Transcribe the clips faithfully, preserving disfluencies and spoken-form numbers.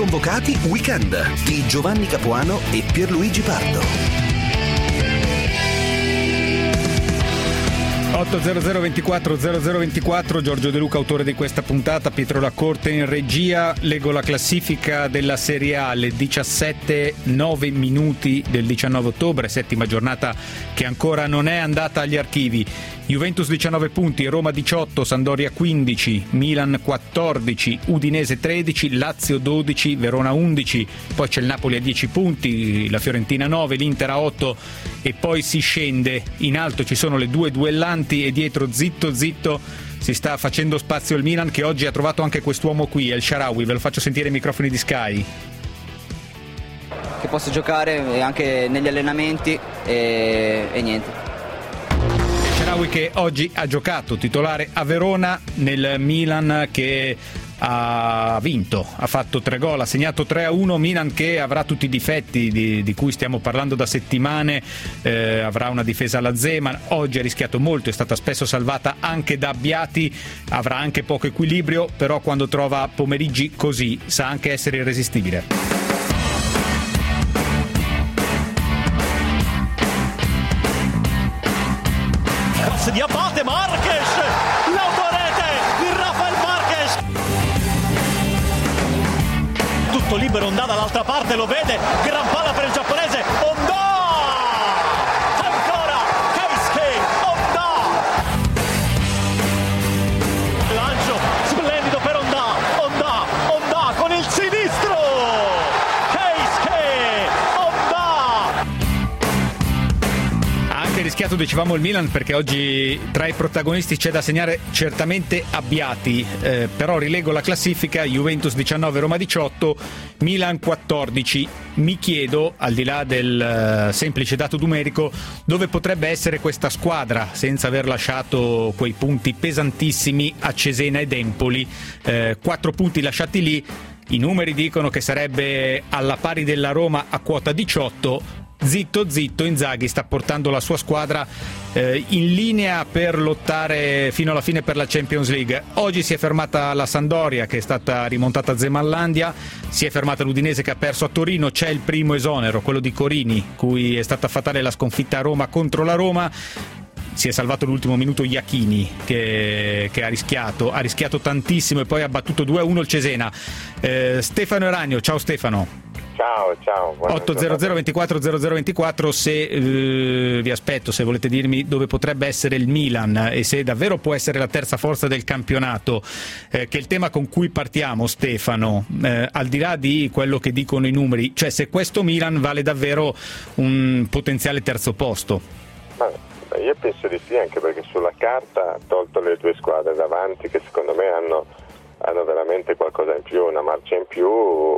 convocati Weekend di Giovanni Capuano e Pierluigi Pardo. otto zero zero ventiquattro zero zero ventiquattro, Giorgio De Luca, autore di questa puntata, Pietro Lacorte in regia. Leggo la classifica della Serie A, alle diciassette nove minuti del diciannove ottobre, settima giornata che ancora non è andata agli archivi. Juventus diciannove punti, Roma diciotto, Sampdoria quindici, Milan quattordici, Udinese tredici, Lazio dodici, Verona undici, poi c'è il Napoli a dieci punti, la Fiorentina nove, l'Inter a otto e poi si scende. In alto ci sono le due duellanti e dietro zitto zitto si sta facendo spazio il Milan, che oggi ha trovato anche quest'uomo qui, El Shaarawy. Ve lo faccio sentire ai microfoni di Sky. Che posso giocare anche negli allenamenti e, e niente. Shaarawy che oggi ha giocato titolare a Verona nel Milan che ha vinto, ha fatto tre gol, ha segnato tre a uno. Milan che avrà tutti i difetti di, di cui stiamo parlando da settimane, eh, avrà una difesa alla Zeman, oggi ha rischiato molto, è stata spesso salvata anche da Abbiati, avrà anche poco equilibrio, però quando trova pomeriggi così sa anche essere irresistibile. Di Abate, Marques, l'autorete di Rafael Marques, tutto libero, Ondà dall'altra parte lo vede, gran palla per il giapponese, Ondà, ancora Keisuke Ondà, lancio splendido per Ondà, Ondà, Ondà con il sinistro, Keisuke Ondà. Anche rischiato, dicevamo, il Milan, perché oggi tra i protagonisti c'è da segnare certamente Abbiati, eh, però rilego la classifica: Juventus diciannove, Roma diciotto, Milan quattordici. Mi chiedo, al di là del uh, semplice dato numerico, dove potrebbe essere questa squadra senza aver lasciato quei punti pesantissimi a Cesena ed Empoli. Eh, quattro punti lasciati lì, i numeri dicono che sarebbe alla pari della Roma a quota diciotto. Zitto zitto, Inzaghi sta portando la sua squadra eh, in linea per lottare fino alla fine per la Champions League. Oggi si è fermata la Sampdoria, che è stata rimontata a Zemanlandia, si è fermata l'Udinese che ha perso a Torino, c'è il primo esonero, quello di Corini, cui è stata fatale la sconfitta a Roma contro la Roma. Si è salvato l'ultimo minuto Iachini che, che ha rischiato ha rischiato tantissimo e poi ha battuto due a uno il Cesena. eh, Stefano Eragno, ciao Stefano. Ciao, ciao. otto zero zero ventiquattro zero zero ventiquattro, se eh, vi aspetto, se volete dirmi dove potrebbe essere il Milan e se davvero può essere la terza forza del campionato, eh, che è il tema con cui partiamo, Stefano, eh, al di là di quello che dicono i numeri, cioè se questo Milan vale davvero un potenziale terzo posto. Ma io penso di sì, anche perché sulla carta, tolto le due squadre davanti che secondo me hanno, hanno veramente qualcosa in più, una marcia in più,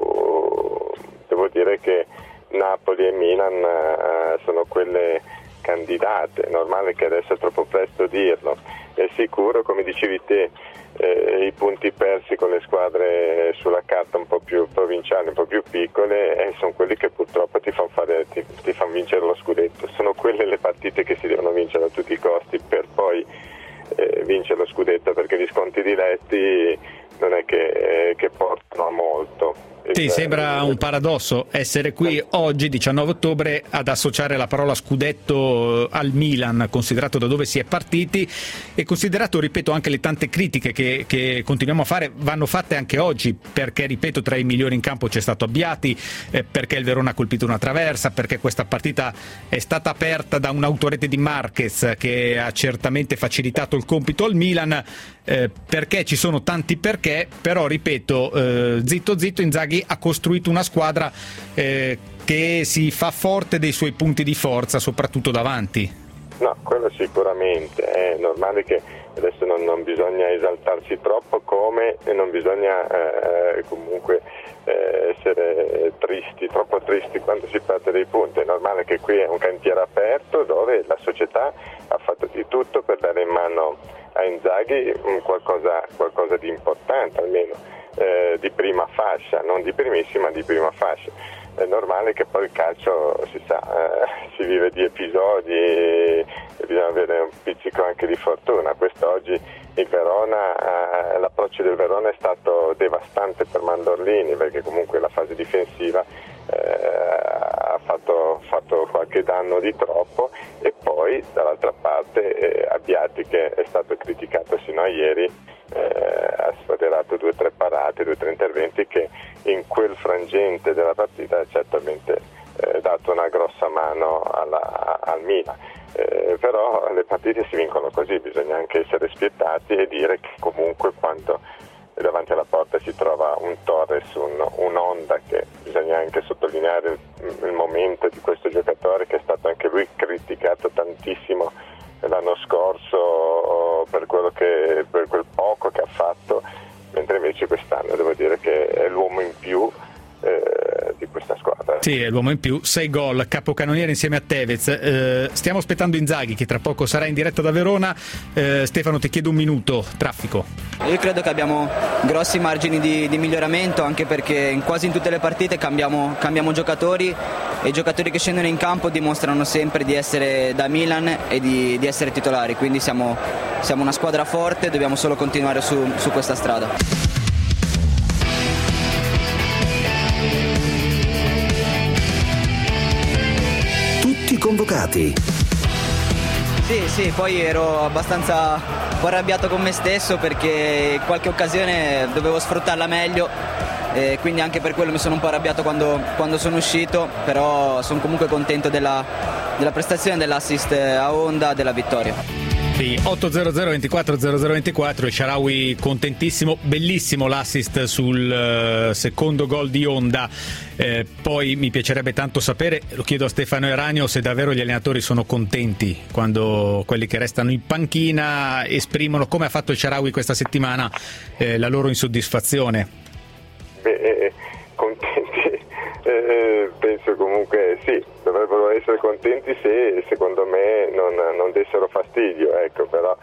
devo dire che Napoli e Milan eh, sono quelle candidate. È normale che adesso è troppo presto dirlo. È sicuro, come dicevi te, eh, i punti persi con le squadre sulla carta un po' più provinciali, un po' più piccole, eh, sono quelli che purtroppo ti fanno fare, ti, ti fanno vincere lo scudetto. Sono quelle le partite che si devono vincere a tutti i costi per poi eh, vincere lo scudetto, perché gli sconti diretti non è che, eh, che portano a molto. Ti sembra un paradosso essere qui oggi, diciannove ottobre, ad associare la parola scudetto al Milan, considerato da dove si è partiti e considerato, ripeto, anche le tante critiche che, che continuiamo a fare vanno fatte anche oggi, perché, ripeto, tra i migliori in campo c'è stato Abbiati, eh, perché il Verona ha colpito una traversa, perché questa partita è stata aperta da un'autorete di Marquez che ha certamente facilitato il compito al Milan, eh, perché ci sono tanti perché, però, ripeto, eh, zitto zitto, Inzaghi ha costruito una squadra eh, che si fa forte dei suoi punti di forza, soprattutto davanti. No, quello sicuramente, è normale che adesso non, non bisogna esaltarsi troppo, come e non bisogna eh, comunque eh, essere tristi, troppo tristi quando si perde dei punti. È normale che qui è un cantiere aperto dove la società ha fatto di tutto per dare in mano a Inzaghi qualcosa, qualcosa di importante, almeno Eh, di prima fascia, non di primissima, di prima fascia. è normale che poi il calcio, si sa, eh, si vive di episodi e bisogna avere un pizzico anche di fortuna. Quest'oggi il Verona, eh, l'approccio del Verona è stato devastante per Mandorlini, perché comunque la fase difensiva eh, ha fatto, fatto qualche danno di troppo, e poi dall'altra parte eh, Abbiati, che è stato criticato sino a ieri, eh, ha sfoderato due o tre parate, due o tre interventi che in quel frangente della partita ha certamente eh, dato una grossa mano alla, al Milan. Eh, però le partite si vincono così, bisogna anche essere spietati e dire che comunque quando davanti alla porta si trova un Torres, un, un Honda, che bisogna anche sottolineare il, il momento di questo giocatore, che è stato anche lui criticato tantissimo l'anno scorso per quello che, per quel poco che ha fatto, mentre invece quest'anno devo dire che è l'uomo in più Eh, di questa squadra. Sì, è l'uomo in più, sei gol, capocannoniere insieme a Tevez. Eh, stiamo aspettando Inzaghi, che tra poco sarà in diretta da Verona. eh, Stefano, ti chiedo un minuto, traffico. Io credo che abbiamo grossi margini di, di miglioramento, anche perché in quasi in tutte le partite cambiamo, cambiamo giocatori, e i giocatori che scendono in campo dimostrano sempre di essere da Milan e di, di essere titolari, quindi siamo, siamo una squadra forte, dobbiamo solo continuare su, su questa strada. Convocati. Sì, sì, poi ero abbastanza un po' arrabbiato con me stesso, perché in qualche occasione dovevo sfruttarla meglio, e quindi anche per quello mi sono un po' arrabbiato quando, quando sono uscito, però sono comunque contento della, della prestazione, dell'assist a Honda, della vittoria. otto zero zero ventiquattro zero zero ventiquattro, e Shaarawy contentissimo, bellissimo l'assist sul uh, secondo gol di Honda. Eh, poi mi piacerebbe tanto sapere, lo chiedo a Stefano Eranio, se davvero gli allenatori sono contenti quando quelli che restano in panchina esprimono, come ha fatto il Shaarawy questa settimana, eh, la loro insoddisfazione. Beh, eh, contenti, eh, penso comunque sì, dovrebbero essere contenti se secondo me non, non dessero fastidio, ecco, però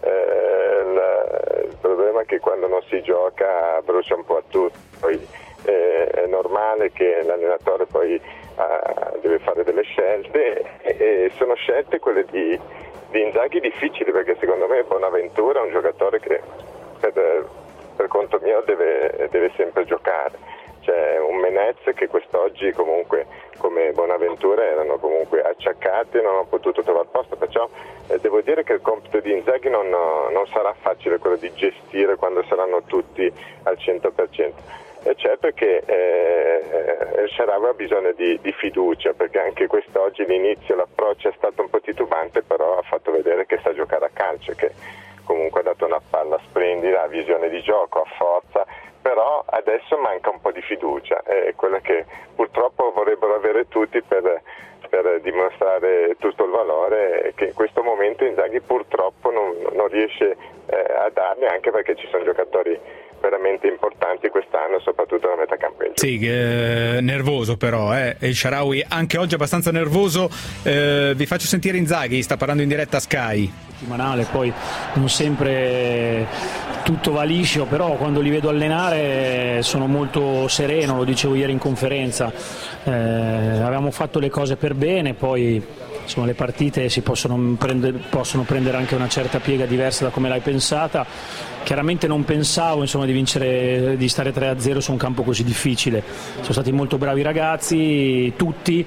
eh, la, il problema è che quando non si gioca brucia un po' a tutti, poi eh, è normale che l'allenatore poi eh, deve fare delle scelte, e, e sono scelte quelle di, di Inzaghi difficili, perché secondo me Bonaventura è un giocatore che per, per conto mio deve, deve sempre giocare. C'è un Menez che quest'oggi comunque come Bonaventura erano comunque acciaccati e non hanno potuto trovare posto, perciò eh, devo dire che il compito di Inzaghi non, non sarà facile, quello di gestire quando saranno tutti al cento per cento. È certo che eh, il Shaarawy ha bisogno di, di fiducia, perché anche quest'oggi l'inizio, l'approccio è stato un po' titubante, però ha fatto vedere che sa giocare a calcio, che comunque ha dato una palla splendida, ha visione di gioco, ha forza, però adesso manca un po' di fiducia, è quella che purtroppo vorrebbero avere tutti per, per dimostrare tutto il valore che in questo momento Inzaghi purtroppo non, non riesce eh, a darne, anche perché ci sono giocatori veramente importanti quest'anno, soprattutto nella metà campo. Sì, eh, nervoso però, eh. il Shaarawy anche oggi abbastanza nervoso. Eh, vi faccio sentire Inzaghi, sta parlando in diretta a Sky. Settimanale, poi non sempre tutto va liscio, però quando li vedo allenare sono molto sereno, lo dicevo ieri in conferenza, eh, avevamo fatto le cose per bene, poi insomma le partite si possono prendere, possono prendere anche una certa piega diversa da come l'hai pensata. Chiaramente non pensavo insomma, di vincere, di stare tre a zero su un campo così difficile. Sono stati molto bravi i ragazzi, tutti,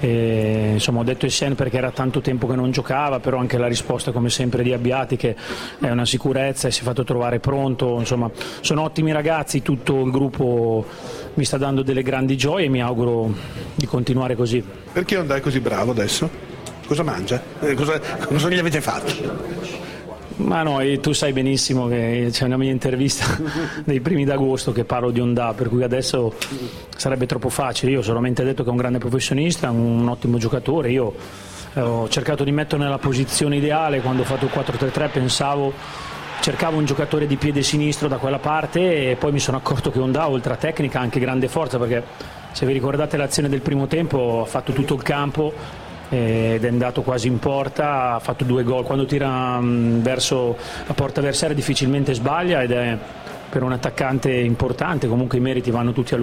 e, insomma, ho detto Essien perché era tanto tempo che non giocava, però anche la risposta come sempre di Abbiati, che è una sicurezza e si è fatto trovare pronto. Insomma, sono ottimi ragazzi, tutto il gruppo mi sta dando delle grandi gioie e mi auguro di continuare così. Perché non è così bravo adesso? Cosa mangia? Eh, cosa, cosa gli avete fatto? Ma no, tu sai benissimo che c'è una mia intervista dei primi d'agosto che parlo di Honda, per cui adesso sarebbe troppo facile. Io ho solamente detto che è un grande professionista, un ottimo giocatore. Io ho cercato di metterlo nella posizione ideale. Quando ho fatto il quattro tre tre pensavo, cercavo un giocatore di piede sinistro da quella parte, e poi mi sono accorto che Honda, oltre a tecnica, ha anche grande forza, perché se vi ricordate l'azione del primo tempo ha fatto tutto il campo ed è andato quasi in porta, ha fatto due gol. Quando tira mh, verso la porta avversaria difficilmente sbaglia, ed è per un attaccante importante, comunque i meriti vanno tutti a lui.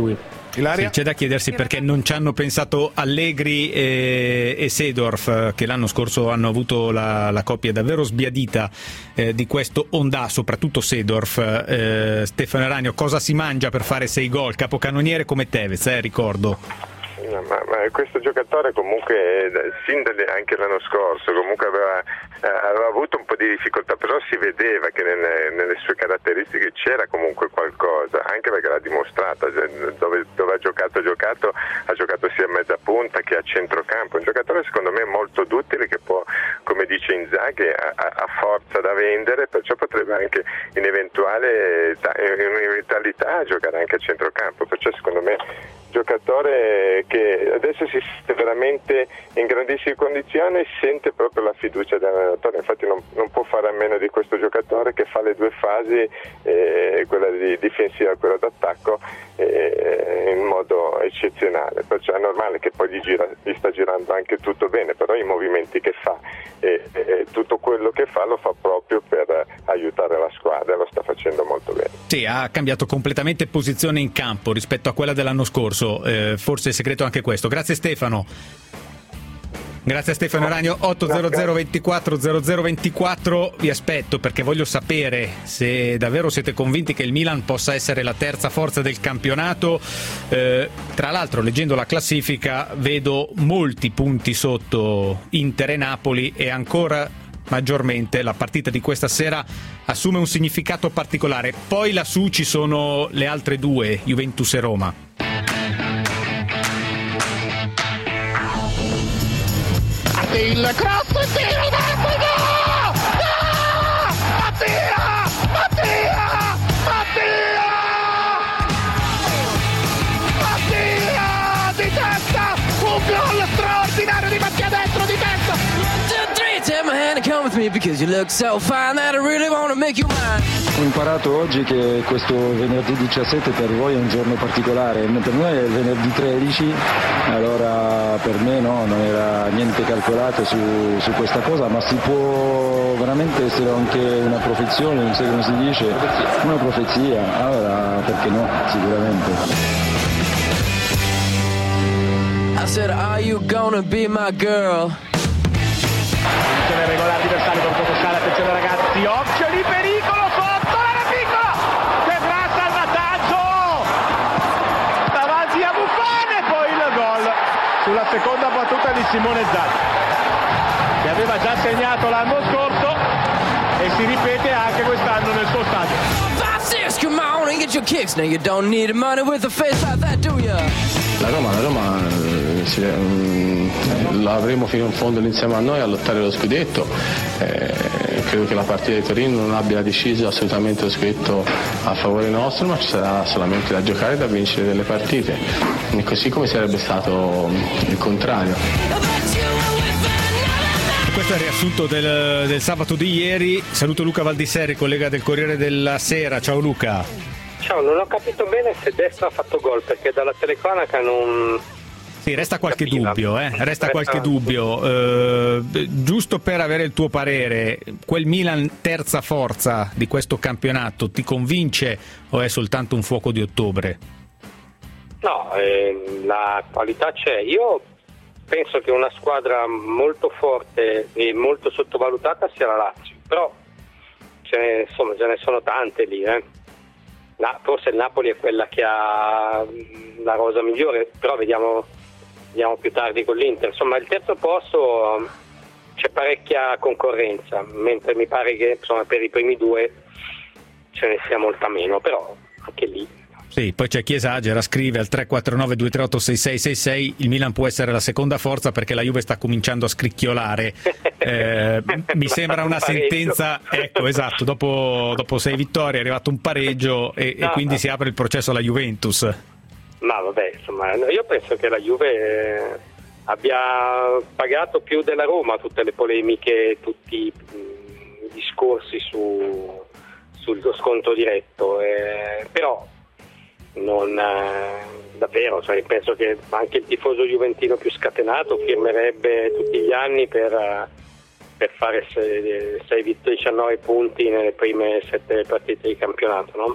Ilaria? Sì, c'è da chiedersi perché non ci hanno pensato Allegri e, e Seedorf, che l'anno scorso hanno avuto la, la coppia davvero sbiadita eh, di questo Honda, soprattutto Seedorf. Eh, Stefano Eranio, cosa si mangia per fare sei gol? Capocannoniere come Tevez, eh, ricordo. No, ma, ma questo giocatore comunque sin dalle, anche l'anno scorso comunque aveva, eh, aveva avuto un po' di difficoltà, però si vedeva che nelle, nelle sue caratteristiche c'era comunque qualcosa, anche perché l'ha dimostrato, dove, dove ha giocato ha giocato ha giocato sia a mezza punta che a centrocampo. Un giocatore secondo me molto duttile, che può, come dice Inzaghi, ha, ha forza da vendere, perciò potrebbe anche in eventuale in eventualità giocare anche a centrocampo, perciò secondo me giocatore che adesso si sente veramente in grandissime condizioni, sente proprio la fiducia dell'allenatore, infatti non, non può fare a meno di questo giocatore che fa le due fasi, eh, quella di difensiva e quella d'attacco, eh, in modo eccezionale, perciò è normale che poi gli, gira, gli sta girando anche tutto bene, però i movimenti che fa e eh, eh, tutto quello che fa lo fa proprio per aiutare la squadra, lo sta facendo molto bene. Sì, ha cambiato completamente posizione in campo rispetto a quella dell'anno scorso, eh, forse è segreto anche questo. Grazie Stefano. Grazie a Stefano Eranio. Otto zero zero ventiquattro zero zero ventiquattro, vi aspetto perché voglio sapere se davvero siete convinti che il Milan possa essere la terza forza del campionato. Eh, tra l'altro, leggendo la classifica vedo molti punti sotto Inter e Napoli, e ancora maggiormente la partita di questa sera assume un significato particolare. Poi lassù ci sono le altre due, Juventus e Roma. Il cross, il tiro d'angolo! No! Mattia! Mattia! Mattia! Mattia! Di testa! Un gol straordinario di Mattia dentro di testa! Ho imparato oggi che questo venerdì diciassette per voi è un giorno particolare, per noi è il venerdì tredici, allora per me no, non era niente calcolato su, su questa cosa, ma si può veramente essere anche una profezione, non so come si dice, una profezia, allora perché no, sicuramente. I said, are you gonna be my girl? Posizione regolare avversario per toccare, attenzione ragazzi, occhio di pericolo sotto, era piccola, che gran salvataggio davanti a Buffon, e poi il gol sulla seconda battuta di Simone Inzaghi, che aveva già segnato l'anno scorso e si ripete anche quest'anno nel suo stadio. La Roma, la Roma sì, um, l'avremo fino in fondo insieme a noi a lottare lo scudetto. Eh, credo che la partita di Torino non abbia deciso assolutamente lo scudetto a favore nostro, ma ci sarà solamente da giocare e da vincere delle partite, e così come sarebbe stato il contrario. Questo è il riassunto del, del sabato di ieri. Saluto Luca Valdiserri, collega del Corriere della Sera. Ciao Luca. Ciao, non ho capito bene se Destro ha fatto gol, perché dalla telecronaca non... Sì, resta qualche dubbio, eh? resta, resta qualche dubbio. Eh, giusto per avere il tuo parere, quel Milan terza forza di questo campionato ti convince o è soltanto un fuoco di ottobre? No, eh, la qualità c'è. Io penso che una squadra molto forte e molto sottovalutata sia la Lazio, però ce ne, insomma, ce ne sono tante lì, eh. No, forse il Napoli è quella che ha la rosa migliore, però vediamo, vediamo più tardi con l'Inter. Insomma, il terzo posto c'è parecchia concorrenza, mentre mi pare che insomma, per i primi due ce ne sia molta meno, però anche lì. Sì, poi c'è chi esagera, scrive al tre quattro nove due tre otto sei sei sei sei, il Milan può essere la seconda forza perché la Juve sta cominciando a scricchiolare. Eh, mi sembra una sentenza, ecco, esatto, dopo, dopo sei vittorie è arrivato un pareggio e, no, e quindi no. si apre il processo alla Juventus. Ma vabbè, insomma, io penso che la Juve abbia pagato più della Roma tutte le polemiche, tutti i discorsi su, sullo scontro diretto, eh, però non eh, davvero, cioè, penso che anche il tifoso juventino più scatenato firmerebbe tutti gli anni per, per fare sei vittorie, diciannove punti nelle prime sette partite di campionato, no?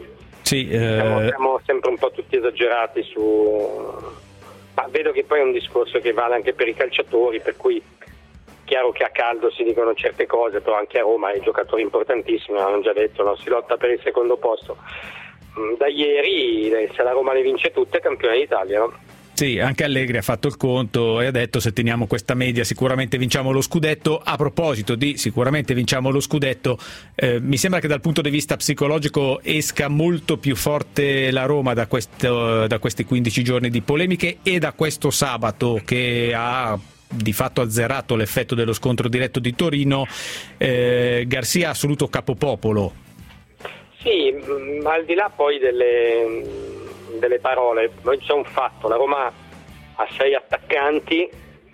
Sì, eh... siamo, siamo sempre un po' tutti esagerati su, ma vedo che poi è un discorso che vale anche per i calciatori, per cui chiaro che a caldo si dicono certe cose, però anche a Roma i giocatori importantissimi hanno già detto, no? Si lotta per il secondo posto. Da ieri, se la Roma le vince tutte, è campione d'Italia, no? Sì, anche Allegri ha fatto il conto e ha detto: se teniamo questa media sicuramente vinciamo lo scudetto. A proposito di sicuramente vinciamo lo scudetto, eh, mi sembra che dal punto di vista psicologico esca molto più forte la Roma da, questo, da questi quindici giorni di polemiche e da questo sabato che ha di fatto azzerato l'effetto dello scontro diretto di Torino. eh, Garcia assoluto capopopolo. Sì, ma al di là poi delle, delle parole, c'è un fatto: la Roma ha sei attaccanti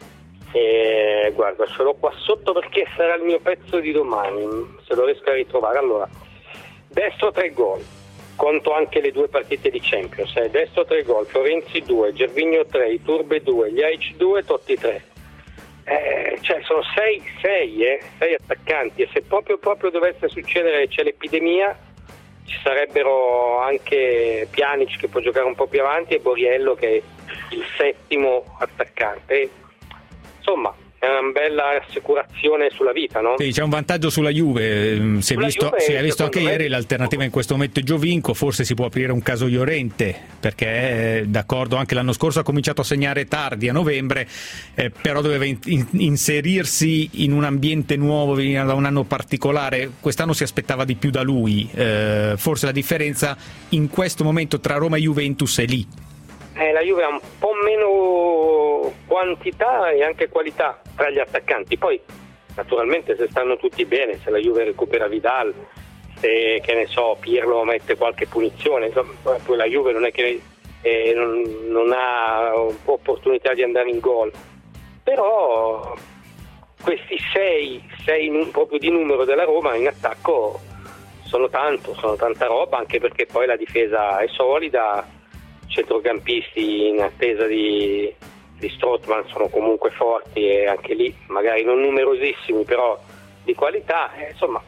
e guarda, ce l'ho qua sotto perché sarà il mio pezzo di domani, se lo riesco a ritrovare. Allora, destro tre gol, conto anche le due partite di Champions, eh. Destro tre gol, Florenzi due, Gervinho tre, Iturbe due, Ljajic due, Totti tre. Eh, cioè sono sei, sei, eh, sei attaccanti, e se proprio proprio dovesse succedere, c'è l'epidemia, ci sarebbero anche Pjanic che può giocare un po' più avanti e Borriello che è il settimo attaccante. Insomma, è una bella assicurazione sulla vita, no? Sì, c'è un vantaggio sulla Juve, si è Sulla visto, Juve, si è visto anche secondo me- ieri, l'alternativa in questo momento è Giovinco, forse si può aprire un caso Llorente, perché eh, d'accordo, anche l'anno scorso ha cominciato a segnare tardi a novembre, eh, però doveva in- in- inserirsi in un ambiente nuovo, veniva da un anno particolare, quest'anno si aspettava di più da lui, eh, forse la differenza in questo momento tra Roma e Juventus è lì. Eh, la Juve ha un po' meno quantità e anche qualità tra gli attaccanti. Poi naturalmente se stanno tutti bene, se la Juve recupera Vidal, se che ne so Pirlo mette qualche punizione, insomma, poi la Juve non è che eh, non, non ha opportunità di andare in gol, però questi sei, sei proprio di numero della Roma in attacco sono tanto, sono tanta roba, anche perché poi la difesa è solida, centrocampisti in attesa di, di Strootman sono comunque forti e anche lì magari non numerosissimi però di qualità, eh, insomma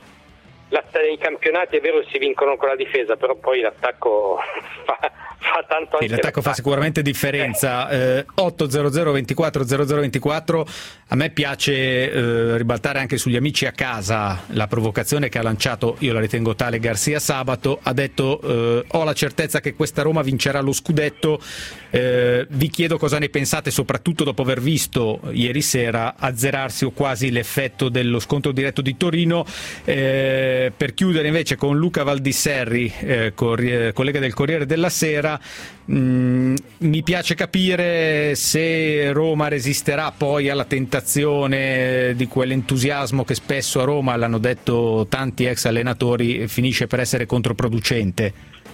i campionati è vero si vincono con la difesa, però poi l'attacco fa, fa tanto anche sì, l'attacco fa sicuramente differenza. eh, otto zero zero ventiquattro zero zero ventiquattro, a me piace eh, ribaltare anche sugli amici a casa la provocazione che ha lanciato, io la ritengo tale, Garcia sabato, ha detto eh, ho la certezza che questa Roma vincerà lo scudetto, eh, vi chiedo cosa ne pensate, soprattutto dopo aver visto ieri sera azzerarsi o quasi l'effetto dello scontro diretto di Torino. eh, Per chiudere invece con Luca Valdisserri, eh, corri- collega del Corriere della Sera, mh, mi piace capire se Roma resisterà poi alla tentazione di quell'entusiasmo che spesso a Roma, l'hanno detto tanti ex allenatori, finisce per essere controproducente.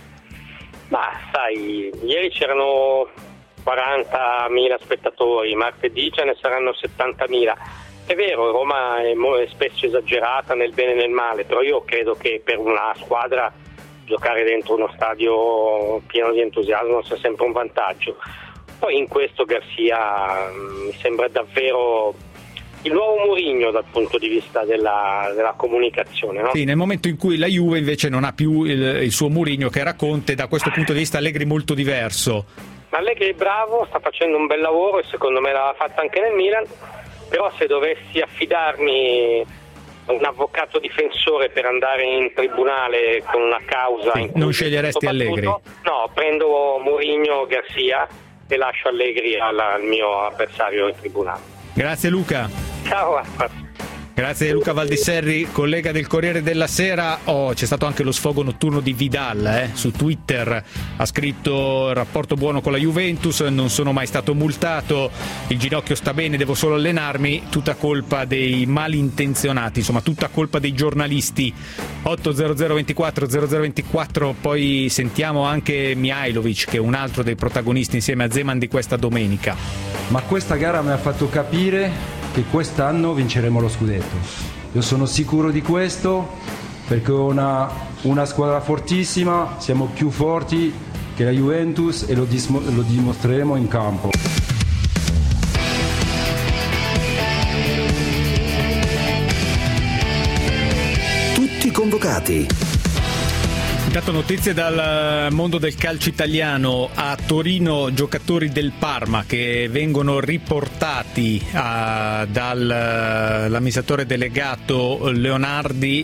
Ma sai, ieri c'erano quarantamila spettatori, martedì ce ne saranno settantamila. È vero, Roma è, mo- è spesso esagerata nel bene e nel male, però io credo che per una squadra giocare dentro uno stadio pieno di entusiasmo sia sempre un vantaggio. Poi in questo Garcia mh, mi sembra davvero il nuovo Mourinho dal punto di vista della, della comunicazione, no? Sì, nel momento in cui la Juve invece non ha più il, il suo Mourinho che era Conte, da questo punto di vista Allegri molto diverso. Allegri è bravo, sta facendo un bel lavoro e secondo me l'ha fatta anche nel Milan. Però se dovessi affidarmi a un avvocato difensore per andare in tribunale con una causa... Sì, in cui non sceglieresti Allegri? No, prendo Mourinho, Garcia e lascio Allegri alla, al mio avversario in tribunale. Grazie Luca. Ciao. Grazie Luca Valdisserri, collega del Corriere della Sera. Oh, c'è stato anche lo sfogo notturno di Vidal, eh? Su Twitter ha scritto rapporto buono con la Juventus, non sono mai stato multato, il ginocchio sta bene, devo solo allenarmi, tutta colpa dei malintenzionati, insomma tutta colpa dei giornalisti. otto zero zero ventiquattro zero zero ventiquattro, poi sentiamo anche Mihajlovic che è un altro dei protagonisti insieme a Zeman di questa domenica. Ma questa gara mi ha fatto capire che quest'anno vinceremo lo scudetto. Io sono sicuro di questo perché ho una, una squadra fortissima, siamo più forti che la Juventus e lo, dismo, lo dimostreremo in campo. Tutti convocati. Intanto notizie dal mondo del calcio italiano. A Torino giocatori del Parma che vengono riportati a, dall'amministratore delegato Leonardi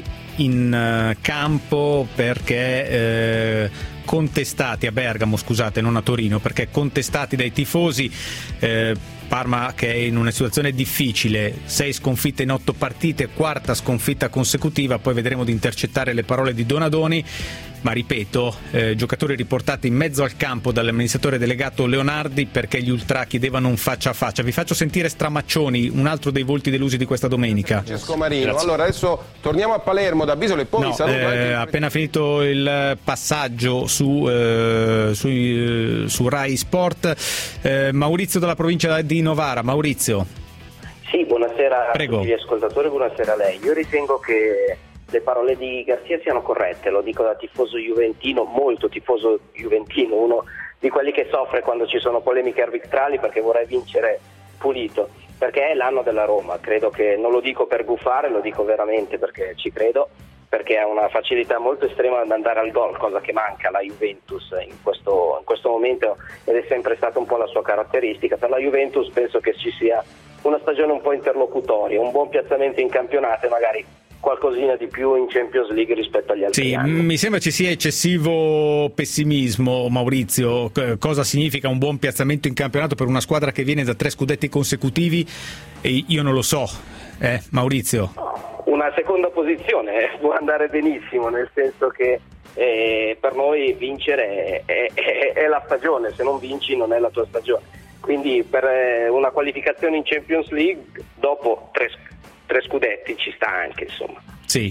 in uh, campo perché eh, contestati a Bergamo, scusate, non a Torino, perché contestati dai tifosi. eh, Parma che è in una situazione difficile, sei sconfitte in otto partite, quarta sconfitta consecutiva, poi vedremo di intercettare le parole di Donadoni, ma ripeto, eh, giocatori riportati in mezzo al campo dall'amministratore delegato Leonardi perché gli ultra chiedevano un faccia a faccia. Vi faccio sentire Stramaccioni, un altro dei volti delusi di questa domenica. Francesco Marino. Grazie. Allora adesso torniamo a Palermo da Bisolo e poi no, saluto eh, anche... appena finito il passaggio su, eh, su, eh, su Rai Sport. eh, Maurizio dalla provincia di Novara. Maurizio. Sì, buonasera Prego. a tutti gli ascoltatori, buonasera a lei. Io ritengo che le parole di Garzia siano corrette, lo dico da tifoso juventino, molto tifoso juventino, uno di quelli che soffre quando ci sono polemiche arbitrali perché vorrei vincere pulito, perché è l'anno della Roma. Credo che, non lo dico per gufare, lo dico veramente perché ci credo, perché ha una facilità molto estrema ad andare al gol, cosa che manca alla Juventus in questo, in questo momento, ed è sempre stata un po' la sua caratteristica. Per la Juventus penso che ci sia una stagione un po' interlocutoria, un buon piazzamento in campionato e magari qualcosina di più in Champions League rispetto agli altri sì, anni. Mi sembra ci sia eccessivo pessimismo, Maurizio. Cosa significa un buon piazzamento in campionato per una squadra che viene da tre scudetti consecutivi? E io non lo so, eh, Maurizio. Una seconda posizione può andare benissimo, nel senso che eh, per noi vincere è, è, è la stagione, se non vinci non è la tua stagione. Quindi per eh, una qualificazione in Champions League dopo tre Tre scudetti ci sta anche, insomma. Sì,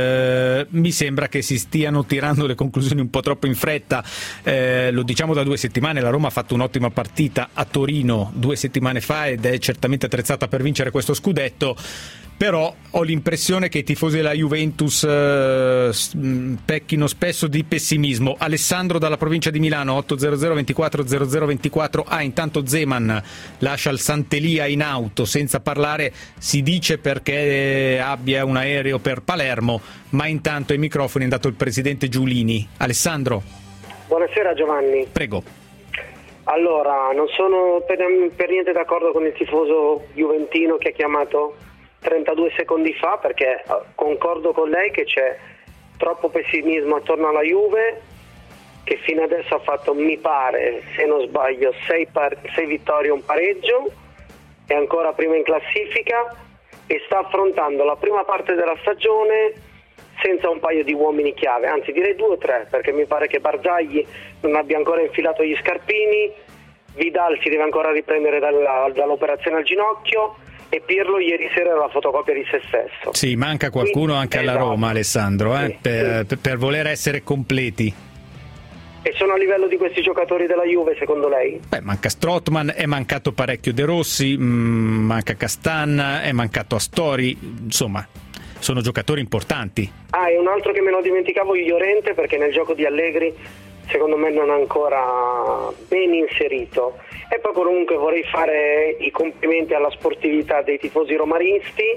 eh, mi sembra che si stiano tirando le conclusioni un po' troppo in fretta. Eh, lo diciamo da due settimane, la Roma ha fatto un'ottima partita a Torino due settimane fa ed è certamente attrezzata per vincere questo scudetto. Però ho l'impressione che i tifosi della Juventus eh, pecchino spesso di pessimismo. Alessandro dalla provincia di Milano, otto zero zero ventiquattro zero zero ventiquattro. Ah, intanto Zeman lascia il Sant'Elia in auto senza parlare, si dice perché abbia un aereo per Palermo, ma intanto ai microfoni è andato il presidente Giulini. Alessandro. Buonasera Giovanni. Prego. Allora, non sono per, per niente d'accordo con il tifoso juventino che ha chiamato trentadue secondi fa, perché concordo con lei che c'è troppo pessimismo attorno alla Juve, che fino adesso ha fatto, mi pare, se non sbaglio, sei, par- sei vittorie e un pareggio, è ancora prima in classifica e sta affrontando la prima parte della stagione senza un paio di uomini chiave, anzi direi due o tre, perché mi pare che Barzagli non abbia ancora infilato gli scarpini, Vidal si deve ancora riprendere dalla, dall'operazione al ginocchio e Pirlo ieri sera era la fotocopia di se stesso. Sì, manca qualcuno anche alla esatto. Roma, Alessandro, eh, sì, per, sì. per voler essere completi. E sono a livello di questi giocatori della Juve, secondo lei? Beh, manca Strootman, è mancato parecchio De Rossi, mh, manca Castan, è mancato Astori, insomma, sono giocatori importanti. Ah, e un altro che me lo dimenticavo, Llorente, perché nel gioco di Allegri secondo me non è ancora ben inserito. E poi comunque vorrei fare i complimenti alla sportività dei tifosi romanisti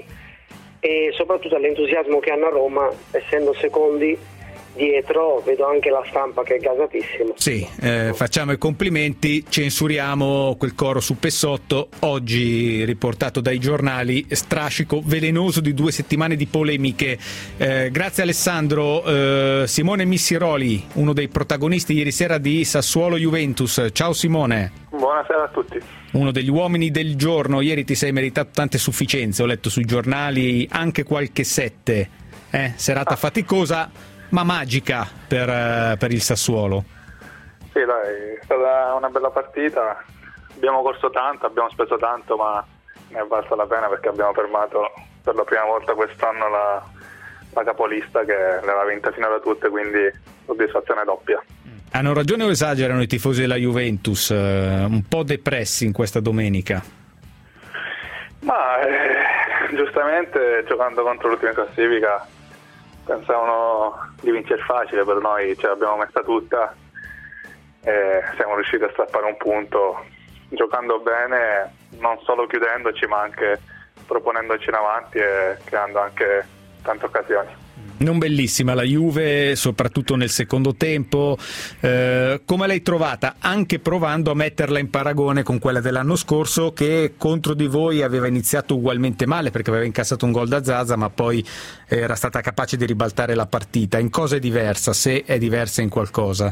e soprattutto all'entusiasmo che hanno a Roma, essendo secondi dietro. Vedo anche la stampa che è gasatissima. Sì, eh, facciamo i complimenti, censuriamo quel coro su Pessotto, oggi riportato dai giornali, strascico velenoso di due settimane di polemiche. Eh, grazie Alessandro. eh, Simone Missiroli, uno dei protagonisti ieri sera di Sassuolo Juventus. Ciao Simone. Buonasera a tutti. Uno degli uomini del giorno, ieri ti sei meritato tante sufficienze, ho letto sui giornali anche qualche sette, eh? serata ah. faticosa ma magica per, per il Sassuolo. Sì, dai, è stata una bella partita, abbiamo corso tanto, abbiamo speso tanto, ma ne è valsa la pena perché abbiamo fermato per la prima volta quest'anno la, la capolista che l'aveva vinta finora tutte, quindi soddisfazione doppia. Hanno ragione o esagerano i tifosi della Juventus, eh, un po' depressi in questa domenica? Ma eh, giustamente giocando contro l'ultima classifica pensavano di vincere facile, per noi ce l'abbiamo messa tutta e siamo riusciti a strappare un punto giocando bene, non solo chiudendoci ma anche proponendoci in avanti e creando anche tante occasioni. Non bellissima la Juve, soprattutto nel secondo tempo. Eh, come l'hai trovata? Anche provando a metterla in paragone con quella dell'anno scorso, che contro di voi aveva iniziato ugualmente male perché aveva incassato un gol da Zaza, ma poi era stata capace di ribaltare la partita. In cosa è diversa, se è diversa in qualcosa?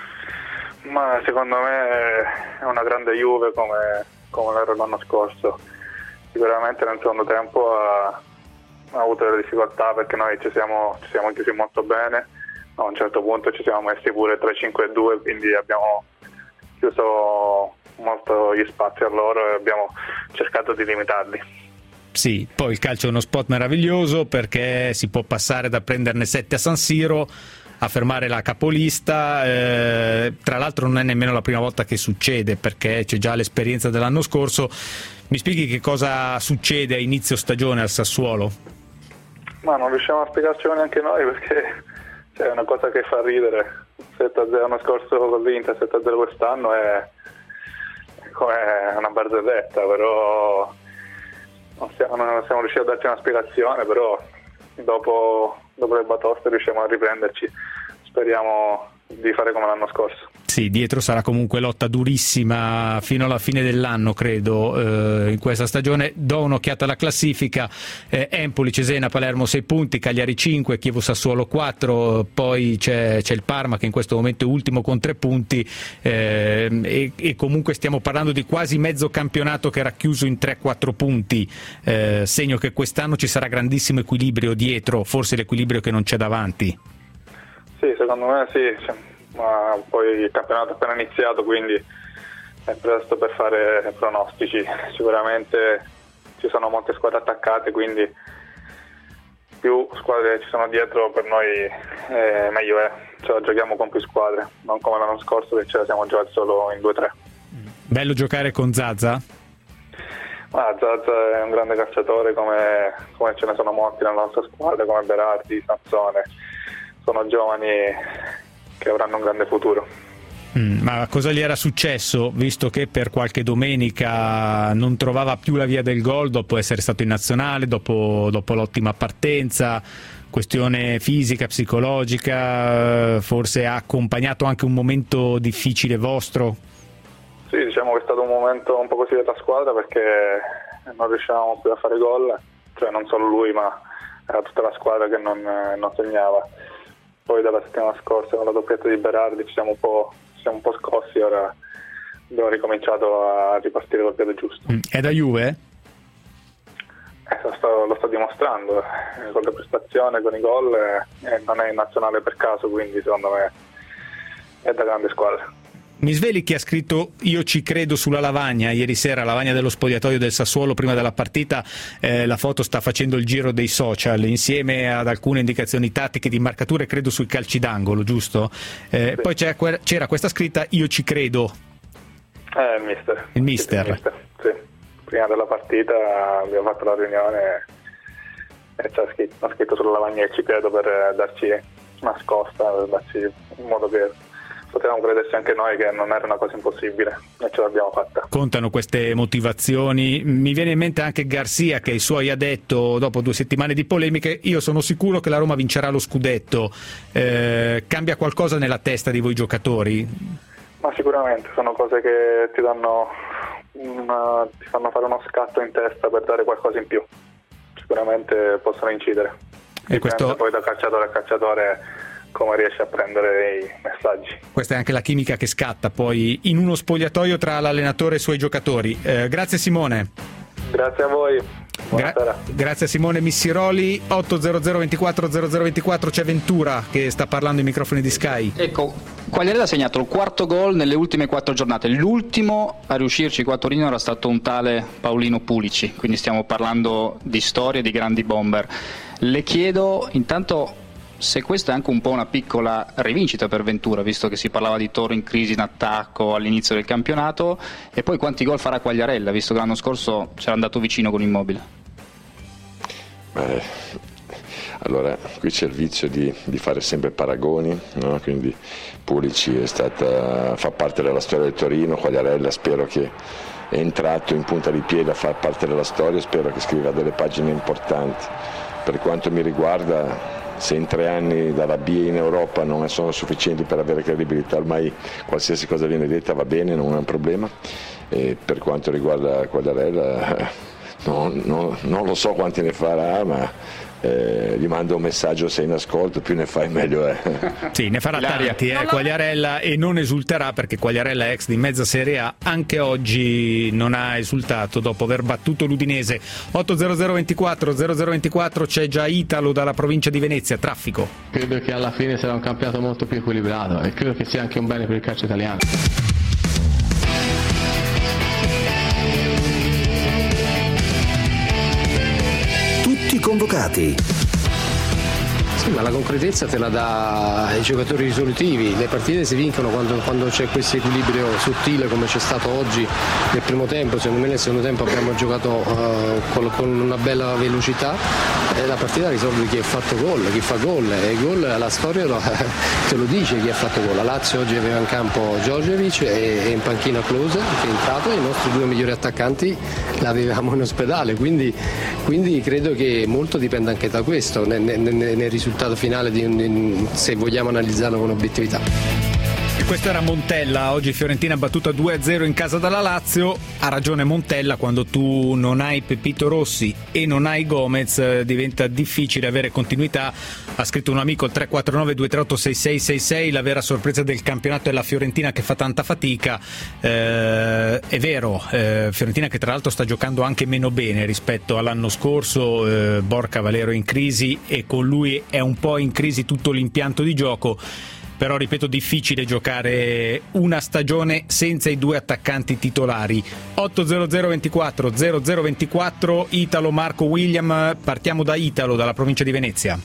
Ma secondo me è una grande Juve come, come l'era l'anno scorso. Sicuramente nel secondo tempo ha ha avuto delle difficoltà perché noi ci siamo, ci siamo chiusi molto bene, a un certo punto ci siamo messi pure tre cinque due, quindi abbiamo chiuso molto gli spazi a loro e abbiamo cercato di limitarli. Sì, poi il calcio è uno sport meraviglioso perché si può passare da prenderne sette a San Siro a fermare la capolista, eh, tra l'altro non è nemmeno la prima volta che succede perché c'è già l'esperienza dell'anno scorso. Mi spieghi che cosa succede a inizio stagione al Sassuolo? Ma non riusciamo a spiegarcelo neanche noi perché cioè, è una cosa che fa ridere. sette a zero l'anno scorso con l'Inter, sette a zero quest'anno è come una barzelletta, però non siamo, non siamo riusciti a darci una spiegazione, però dopo, dopo le batoste riusciamo a riprenderci. Speriamo di fare come l'anno scorso. Sì, dietro sarà comunque lotta durissima fino alla fine dell'anno, credo, eh, in questa stagione. Do un'occhiata alla classifica: eh, Empoli, Cesena, Palermo sei punti, Cagliari cinque, Chievo Sassuolo quattro, poi c'è, c'è il Parma che in questo momento è ultimo con tre punti, eh, e, e comunque stiamo parlando di quasi mezzo campionato che è racchiuso in tre quattro punti, eh, segno che quest'anno ci sarà grandissimo equilibrio dietro, forse l'equilibrio che non c'è davanti. Sì, secondo me sì, ma poi il campionato è appena iniziato, quindi è presto per fare pronostici. Sicuramente ci sono molte squadre attaccate, quindi più squadre ci sono dietro per noi eh, meglio è, ce la giochiamo con più squadre, non come l'anno scorso che ce la siamo giocati solo in due tre. Bello giocare con Zaza? Ah, Zaza è un grande calciatore come, come ce ne sono molti nella nostra squadra, come Berardi, Sansone. Sono giovani che avranno un grande futuro. Mm, ma cosa gli era successo, visto che per qualche domenica non trovava più la via del gol dopo essere stato in nazionale, dopo, dopo l'ottima partenza? Questione fisica, psicologica, forse ha accompagnato anche un momento difficile vostro? Sì, diciamo che è stato un momento un po' così della squadra perché non riuscivamo più a fare gol, cioè non solo lui ma era tutta la squadra che non, non segnava. Poi dalla settimana scorsa con la doppietta di Berardi ci siamo un po', ci siamo un po' scossi, ora abbiamo ricominciato a ripartire col piede giusto. È da Juve? Eh, lo, sto, lo sto dimostrando, eh, con le prestazioni, con i gol, eh, non è in nazionale per caso, quindi secondo me è da grande squadra. Mi sveli chi ha scritto "io ci credo" sulla lavagna ieri sera, lavagna dello spogliatoio del Sassuolo prima della partita? Eh, la foto sta facendo il giro dei social insieme ad alcune indicazioni tattiche di marcature, credo sui calci d'angolo, giusto? Eh, sì. Poi c'era, c'era questa scritta "io ci credo". Eh, il mister. Il mister. Il mister, sì. Prima della partita abbiamo fatto la riunione e c'ha scritto, ha scritto sulla lavagna "ci credo" per darci una scossa, per darci in modo che potevamo crederci anche noi che non era una cosa impossibile e ce l'abbiamo fatta. Contano queste motivazioni. Mi viene in mente anche Garcia che i suoi ha detto dopo due settimane di polemiche: io sono sicuro che la Roma vincerà lo scudetto. Eh, cambia qualcosa nella testa di voi giocatori? Ma sicuramente sono cose che ti danno una, ti fanno fare uno scatto in testa per dare qualcosa in più, sicuramente possono incidere. E questo... poi da calciatore a calciatore come riesce a prendere i messaggi. Questa è anche la chimica che scatta poi in uno spogliatoio tra l'allenatore e i suoi giocatori. Eh, grazie Simone. Grazie a voi. Gra- grazie a Simone Missiroli. otto zero zero ventiquattro zero zero ventiquattro, c'è Ventura che sta parlando ai microfoni di Sky. Ecco, Quagliarella ha segnato il quarto gol nelle ultime quattro giornate. L'ultimo a riuscirci qua a Torino era stato un tale Paolino Pulici, quindi stiamo parlando di storie di grandi bomber. Le chiedo intanto se questa è anche un po' una piccola rivincita per Ventura, visto che si parlava di Toro in crisi in attacco all'inizio del campionato, e poi quanti gol farà Quagliarella, visto che l'anno scorso c'era andato vicino con Immobile. Beh, allora qui c'è il vizio di, di fare sempre paragoni, no? Quindi Pulici è stata, fa parte della storia del Torino, Quagliarella spero che è entrato in punta di piedi a far parte della storia, spero che scriva delle pagine importanti. Per quanto mi riguarda se in tre anni dalla B in Europa non sono sufficienti per avere credibilità, ormai qualsiasi cosa viene detta va bene, non è un problema. E per quanto riguarda Quagliarella, no, no, non lo so quanti ne farà, ma Eh, gli mando un messaggio: se in ascolto, più ne fai meglio è. Sì, ne farà tanti eh, Quagliarella, e non esulterà perché Quagliarella, ex di mezza Serie A, anche oggi non ha esultato dopo aver battuto l'Udinese. otto zero zero ventiquattro zero zero ventiquattro, c'è già Italo dalla provincia di Venezia. Traffico. Credo che alla fine sarà un campionato molto più equilibrato e credo che sia anche un bene per il calcio italiano. Convocati. Sì, ma la concretezza te la dà i giocatori risolutivi. Le partite si vincono quando, quando c'è questo equilibrio sottile come c'è stato oggi nel primo tempo. Secondo me nel secondo tempo abbiamo giocato uh, con, con una bella velocità e la partita risolve chi ha fatto gol, chi fa gol, e il gol la storia lo, te lo dice chi ha fatto gol. La Lazio oggi aveva in campo Djordjevic e, e in panchina Klose, che è entrato, e i nostri due migliori attaccanti l'avevamo in ospedale, quindi, quindi credo che molto dipenda anche da questo nel, nel, nel risultato finale, di, di, se vogliamo analizzarlo con obiettività. E questo era Montella. Oggi Fiorentina battuta due a zero in casa dalla Lazio. Ha ragione Montella: quando tu non hai Pepito Rossi e non hai Gomez eh, diventa difficile avere continuità. Ha scritto un amico al tre quattro nove due tre otto sei sei sei sei: la vera sorpresa del campionato è la Fiorentina che fa tanta fatica. Eh, è vero, eh, Fiorentina che tra l'altro sta giocando anche meno bene rispetto all'anno scorso. eh, Borca Valero in crisi, e con lui è un po' in crisi tutto l'impianto di gioco. Però ripeto, difficile giocare una stagione senza i due attaccanti titolari. otto zero zero ventiquattro zero zero ventiquattro, Italo, Marco, William. Partiamo da Italo, dalla provincia di Venezia.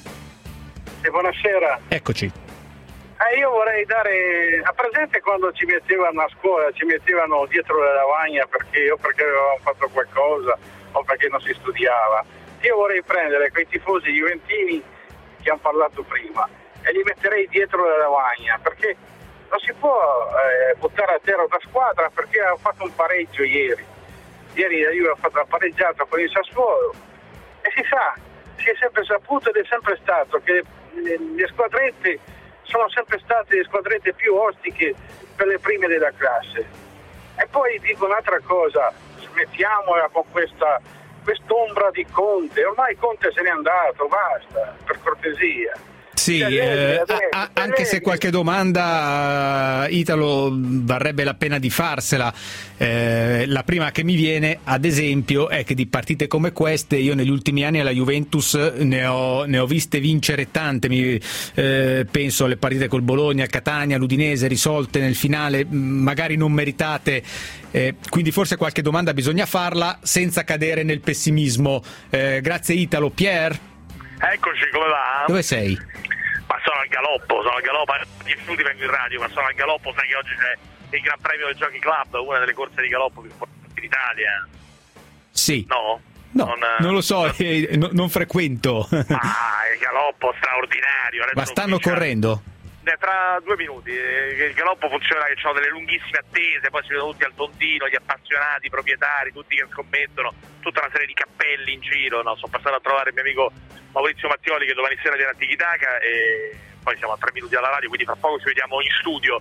E buonasera. Eccoci. Eh, io vorrei dare a presente quando ci mettevano a scuola, ci mettevano dietro la lavagna perché o perché avevamo fatto qualcosa o perché non si studiava. Io vorrei prendere quei tifosi juventini che hanno parlato prima e li metterei dietro la lavagna, perché non si può eh, buttare a terra una squadra perché ha fatto un pareggio ieri. Ieri la Juve ha fatto una pareggiata con il Sassuolo e si sa, si è sempre saputo ed è sempre stato che le, le squadrette sono sempre state le squadrette più ostiche per le prime della classe. E poi dico un'altra cosa, smettiamola con questa quest'ombra di Conte, ormai Conte se n'è andato, basta, per cortesia. Sì, eh, a, anche se qualche domanda, Italo, varrebbe la pena di farsela. Eh, la prima che mi viene, ad esempio, è che di partite come queste io negli ultimi anni alla Juventus ne ho, ne ho viste vincere tante. Mi, eh, penso alle partite col Bologna, Catania, l'Udinese, risolte nel finale, magari non meritate. Eh, quindi forse qualche domanda bisogna farla senza cadere nel pessimismo. Eh, grazie Italo. Pier? Eccoci, come va? Dove sei? Ma sono al galoppo, sono al galoppo, dieci minuti vengo in radio, ma sono al galoppo, sai che oggi c'è il Gran Premio del Jockey Club, una delle corse di galoppo più importanti d'Italia. Sì. No? No, non, non lo so, eh, no, non frequento. Ah, il galoppo straordinario. Adesso ma stanno correndo? Tra due minuti, il galoppo funziona che ci sono delle lunghissime attese, poi si vedono tutti al tondino, gli appassionati, i proprietari, tutti che scommettono, tutta una serie di cappelli in giro. No, sono passato a trovare il mio amico Maurizio Mattioli che domani sera viene a Tiki-Taka e poi siamo a tre minuti alla radio, quindi fra poco ci vediamo in studio.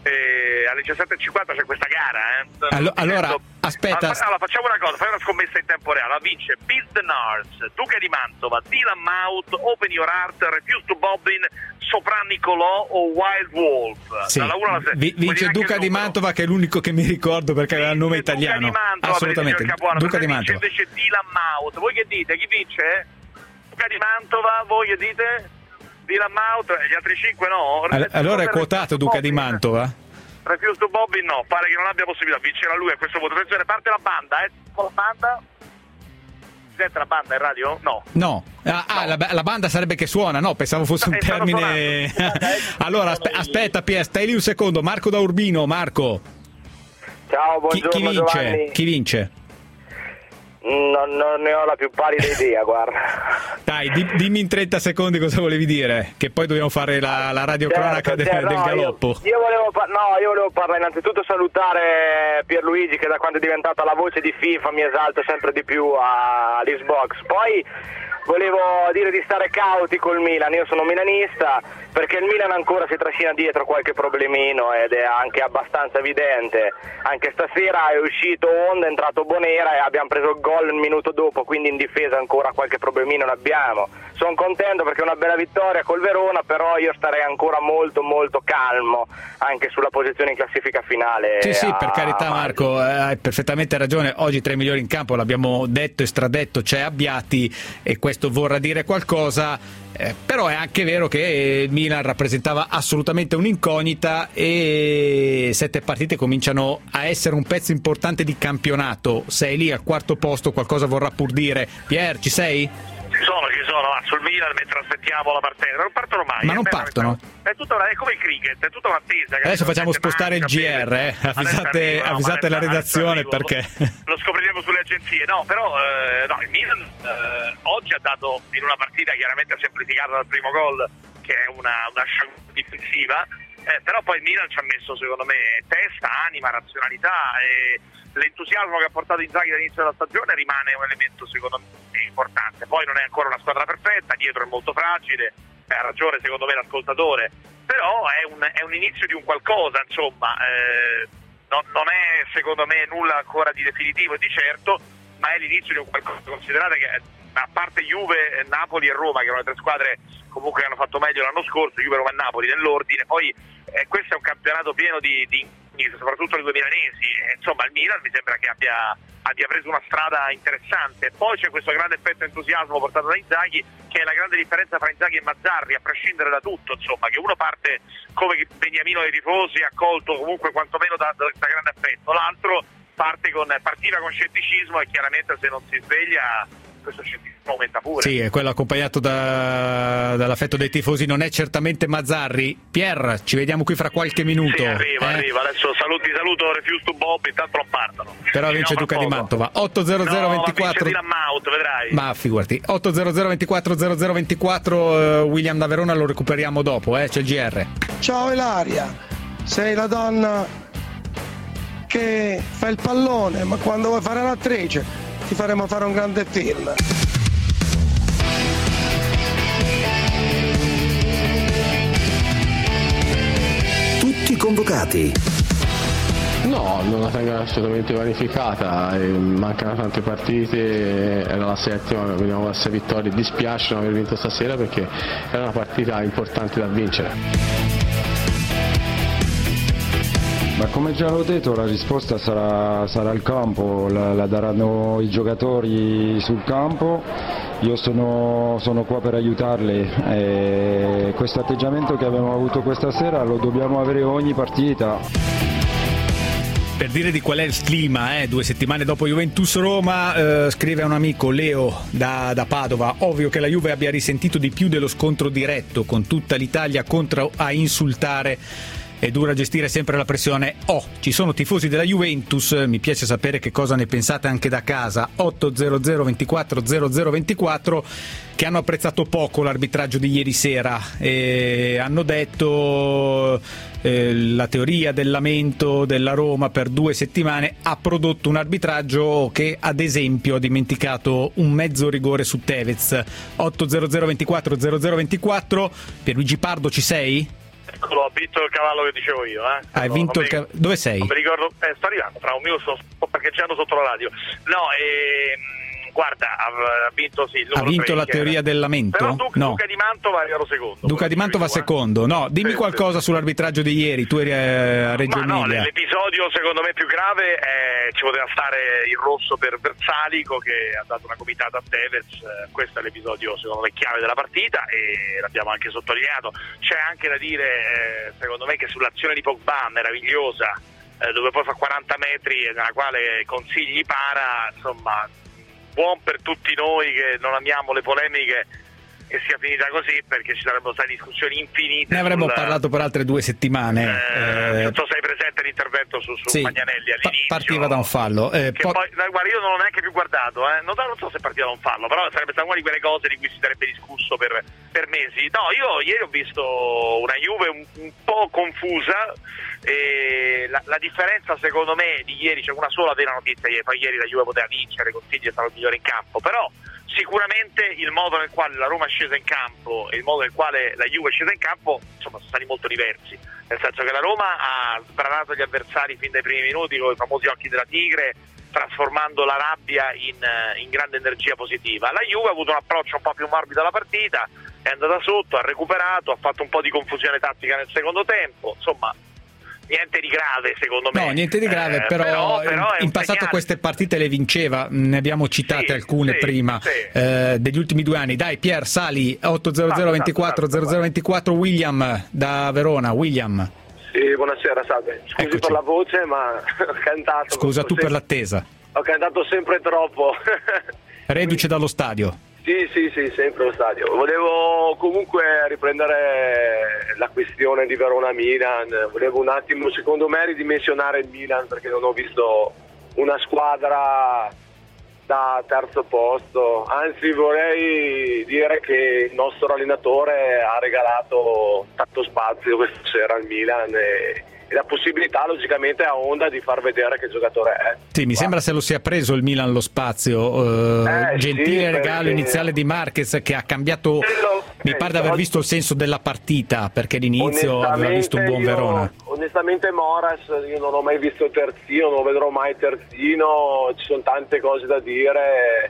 E alle diciassette e cinquanta c'è questa gara. Eh. Allo, allora, aspetta. Allora, facciamo una cosa, fai una scommessa in tempo reale. Allora, vince Beat the Nars, Duca di Mantova, Dylan Mouth, Open Your Heart, Refuse to Bobbin, Sopra Nicolò o Wild Wolf. Sì. Dalla una alla sei. V- vince Duca di Mantova, che è l'unico che mi ricordo perché aveva il nome italiano. Duca di Mantova, assolutamente. Capuano, Duca di Mantova. Invece Dylan Mouth. Voi che dite? Chi vince? Duca di Mantova, voi che dite? Dylan Mouth, gli altri cinque no? All- allora è quotato Duca di Mantova? Refuse to Bobbin no, pare che non abbia possibilità, vincerà lui a questo punto. Attenzione, parte la banda, eh? Con la banda. Sente la banda in radio? No. No. Ah, no. ah la, la banda sarebbe che suona, no? Pensavo fosse un termine. Allora, aspe- aspetta, Pier, stai lì un secondo. Marco da Urbino, Marco. Ciao, buongiorno. Chi, chi vince? Giovanni. Chi vince? Non, non ne ho la più pallida idea, guarda. Dai, di, dimmi in trenta secondi cosa volevi dire, che poi dobbiamo fare la, la radiocronaca certo, certo, del, no, del galoppo. Io, io, volevo par- no, io volevo parlare innanzitutto salutare Pierluigi, che da quando è diventata la voce di FIFA mi esalta sempre di più a l'Xbox. Poi volevo dire di stare cauti col Milan. Io sono milanista, perché il Milan ancora si trascina dietro qualche problemino ed è anche abbastanza evidente. Anche stasera è uscito Onda, è entrato Bonera e abbiamo preso il gol il minuto dopo, quindi in difesa ancora qualche problemino l'abbiamo. Sono contento perché è una bella vittoria col Verona, però io starei ancora molto molto calmo anche sulla posizione in classifica finale. Sì, sì, per a... carità Marco, eh, hai perfettamente ragione. Oggi tra i migliori in campo, l'abbiamo detto e stradetto, c'è Abbiati e questo vorrà dire qualcosa, eh, però è anche vero che il Milan rappresentava assolutamente un'incognita e sette partite cominciano a essere un pezzo importante di campionato. Sei lì al quarto posto, qualcosa vorrà pur dire. Pier, ci sei? Ci sono, ci sono, ma sul Milan mentre aspettiamo la partenza, non partono mai. Ma non partono? È, tutta una, è come il cricket, è tutta un'attesa. Adesso facciamo spostare il G R, eh. avvisate, arrivo, no, avvisate la redazione arrivo, perché... Lo scopriremo sulle agenzie, no, però eh, no, il Milan eh, oggi ha dato in una partita chiaramente semplificata dal primo gol, che è una, una sciagura difensiva, eh, però poi il Milan ci ha messo secondo me testa, anima, razionalità e l'entusiasmo che ha portato Inzaghi dall'inizio della stagione rimane un elemento secondo me importante. Poi non è ancora una squadra perfetta, dietro è molto fragile, ha ragione secondo me l'ascoltatore, però è un, è un inizio di un qualcosa, insomma, eh, non, non è secondo me nulla ancora di definitivo e di certo, ma è l'inizio di un qualcosa. Considerate che a parte Juve, Napoli e Roma, che erano le tre squadre comunque che hanno fatto meglio l'anno scorso, Juve, Roma e Napoli nell'ordine, poi eh, questo è un campionato pieno di, di soprattutto le due milanesi, e, insomma il Milan mi sembra che abbia, abbia preso una strada interessante. Poi c'è questo grande effetto entusiasmo portato da Inzaghi, che è la grande differenza tra Inzaghi e Mazzarri, a prescindere da tutto, insomma, che uno parte come Beniamino dei tifosi, accolto comunque quantomeno da, da, da grande affetto, l'altro parte con, partiva con scetticismo e chiaramente se non si sveglia questo scetticismo aumenta pure. Sì, è quello accompagnato da, dall'affetto dei tifosi, non è certamente Mazzarri. Pier, ci vediamo qui fra qualche minuto. Sì, arriva, eh? arriva, adesso saluti, saluto, refuse to Bob, intanto non partono. Però Ci vince Duca di Mantova, otto zero zero ventiquattro. No, Maut, vedrai. Ma figurati, otto zero zero ventiquattro zero zero ventiquattro, uh, William da Verona lo recuperiamo dopo, eh? C'è il G R. Ciao Ilaria, sei la donna che fa il pallone, ma quando vuoi fare l'attrice ti faremo fare un grande film. Tutti convocati. No, non la tengo assolutamente vanificata, e mancano tante partite, era la settima, veniamo da sei vittorie, dispiace non aver vinto stasera perché era una partita importante da vincere. Ma come già l'ho detto, la risposta sarà, sarà il campo, la, la daranno i giocatori sul campo, io sono, sono qua per aiutarli e questo atteggiamento che abbiamo avuto questa sera lo dobbiamo avere ogni partita. Per dire di qual è il clima, eh, due settimane dopo Juventus-Roma, eh, scrive un amico, Leo da, da Padova, ovvio che la Juve abbia risentito di più dello scontro diretto, con tutta l'Italia contro a insultare. È dura gestire sempre la pressione. Oh, ci sono tifosi della Juventus, mi piace sapere che cosa ne pensate anche da casa. otto zero zero ventiquattro zero zero ventiquattro, che hanno apprezzato poco l'arbitraggio di ieri sera e hanno detto eh, la teoria del lamento della Roma per due settimane ha prodotto un arbitraggio che ad esempio ha dimenticato un mezzo rigore su Tevez. otto zero zero ventiquattro zero zero ventiquattro. Pierluigi Pardo, ci sei? Eccolo, ho vinto il cavallo che dicevo io. Eh. Hai no, vinto mi, il cavallo? Dove sei? Non mi ricordo, eh, sto arrivando, tra un minuto sto, sto parcheggiando sotto la radio. No, e... Guarda, ha vinto sì. Il ha vinto tre, la teoria del lamento? Però Duca, no. Duca di Mantova è arrivato secondo. Duca di Mantova secondo, no? Dimmi sì, qualcosa sì. sull'arbitraggio di ieri, tu eri a Reggio Ma Emilia. No, l'episodio secondo me più grave è, ci poteva stare il rosso per Versalico che ha dato una gomitata a Tevez, questo è l'episodio secondo me chiave della partita e l'abbiamo anche sottolineato. C'è anche da dire, secondo me, che sull'azione di Pogba meravigliosa, dove poi fa quaranta metri e nella quale Consigli para, insomma... buon per tutti noi che non amiamo le polemiche che sia finita così, perché ci sarebbero state discussioni infinite. Ne avremmo sulla... parlato per altre due settimane. Eh, eh... Non so se hai presente l'intervento su, su sì, Magnanelli all'inizio. Partiva da un fallo. Eh, che po- poi, guarda, io non l'ho neanche più guardato, eh. non, non so se partiva da un fallo, però sarebbe stata una di quelle cose di cui si sarebbe discusso per, per mesi. No, io ieri ho visto una Juve un, un po' confusa. E la, la differenza secondo me di ieri, c'è una sola vera notizia ieri, poi ieri la Juve poteva vincere, Consigli è stato il migliore in campo, però Sicuramente il modo nel quale la Roma è scesa in campo e il modo nel quale la Juve è scesa in campo, insomma, sono stati molto diversi, nel senso che la Roma ha sbranato gli avversari fin dai primi minuti con i famosi occhi della tigre, trasformando la rabbia in, in grande energia positiva. La Juve ha avuto un approccio un po' più morbido alla partita, è andata sotto, ha recuperato, ha fatto un po' di confusione tattica nel secondo tempo, insomma niente di grave secondo me. No, niente di grave, eh, però, però, però in passato segnale. queste partite le vinceva, ne abbiamo citate sì, alcune sì, prima sì. Eh, degli ultimi due anni. Dai Pier, sali otto zero zero ventiquattro zero zero ventiquattro. William da Verona. William. Sì, buonasera, salve. Scusi Eccoci. per la voce, ma ho cantato. Scusa tu sempre, per l'attesa. Ho cantato sempre troppo. Reduce dallo stadio. Sì, sì, sì, sempre lo stadio. Volevo comunque riprendere la questione di Verona-Milan. Volevo un attimo, secondo me, ridimensionare il Milan, perché non ho visto una squadra da terzo posto. Anzi, vorrei dire che il nostro allenatore ha regalato tanto spazio questa sera al Milan e la possibilità logicamente a Honda di far vedere che giocatore è. Sì, mi sembra se lo sia preso il Milan lo spazio. Eh, Eh, gentile sì, regalo perché- iniziale di Marquez che ha cambiato, mi eh, pare di aver oggi- visto il senso della partita, perché all'inizio aveva visto un buon io- Verona. Onestamente Moras io non ho mai visto terzino, non lo vedrò mai terzino, ci sono tante cose da dire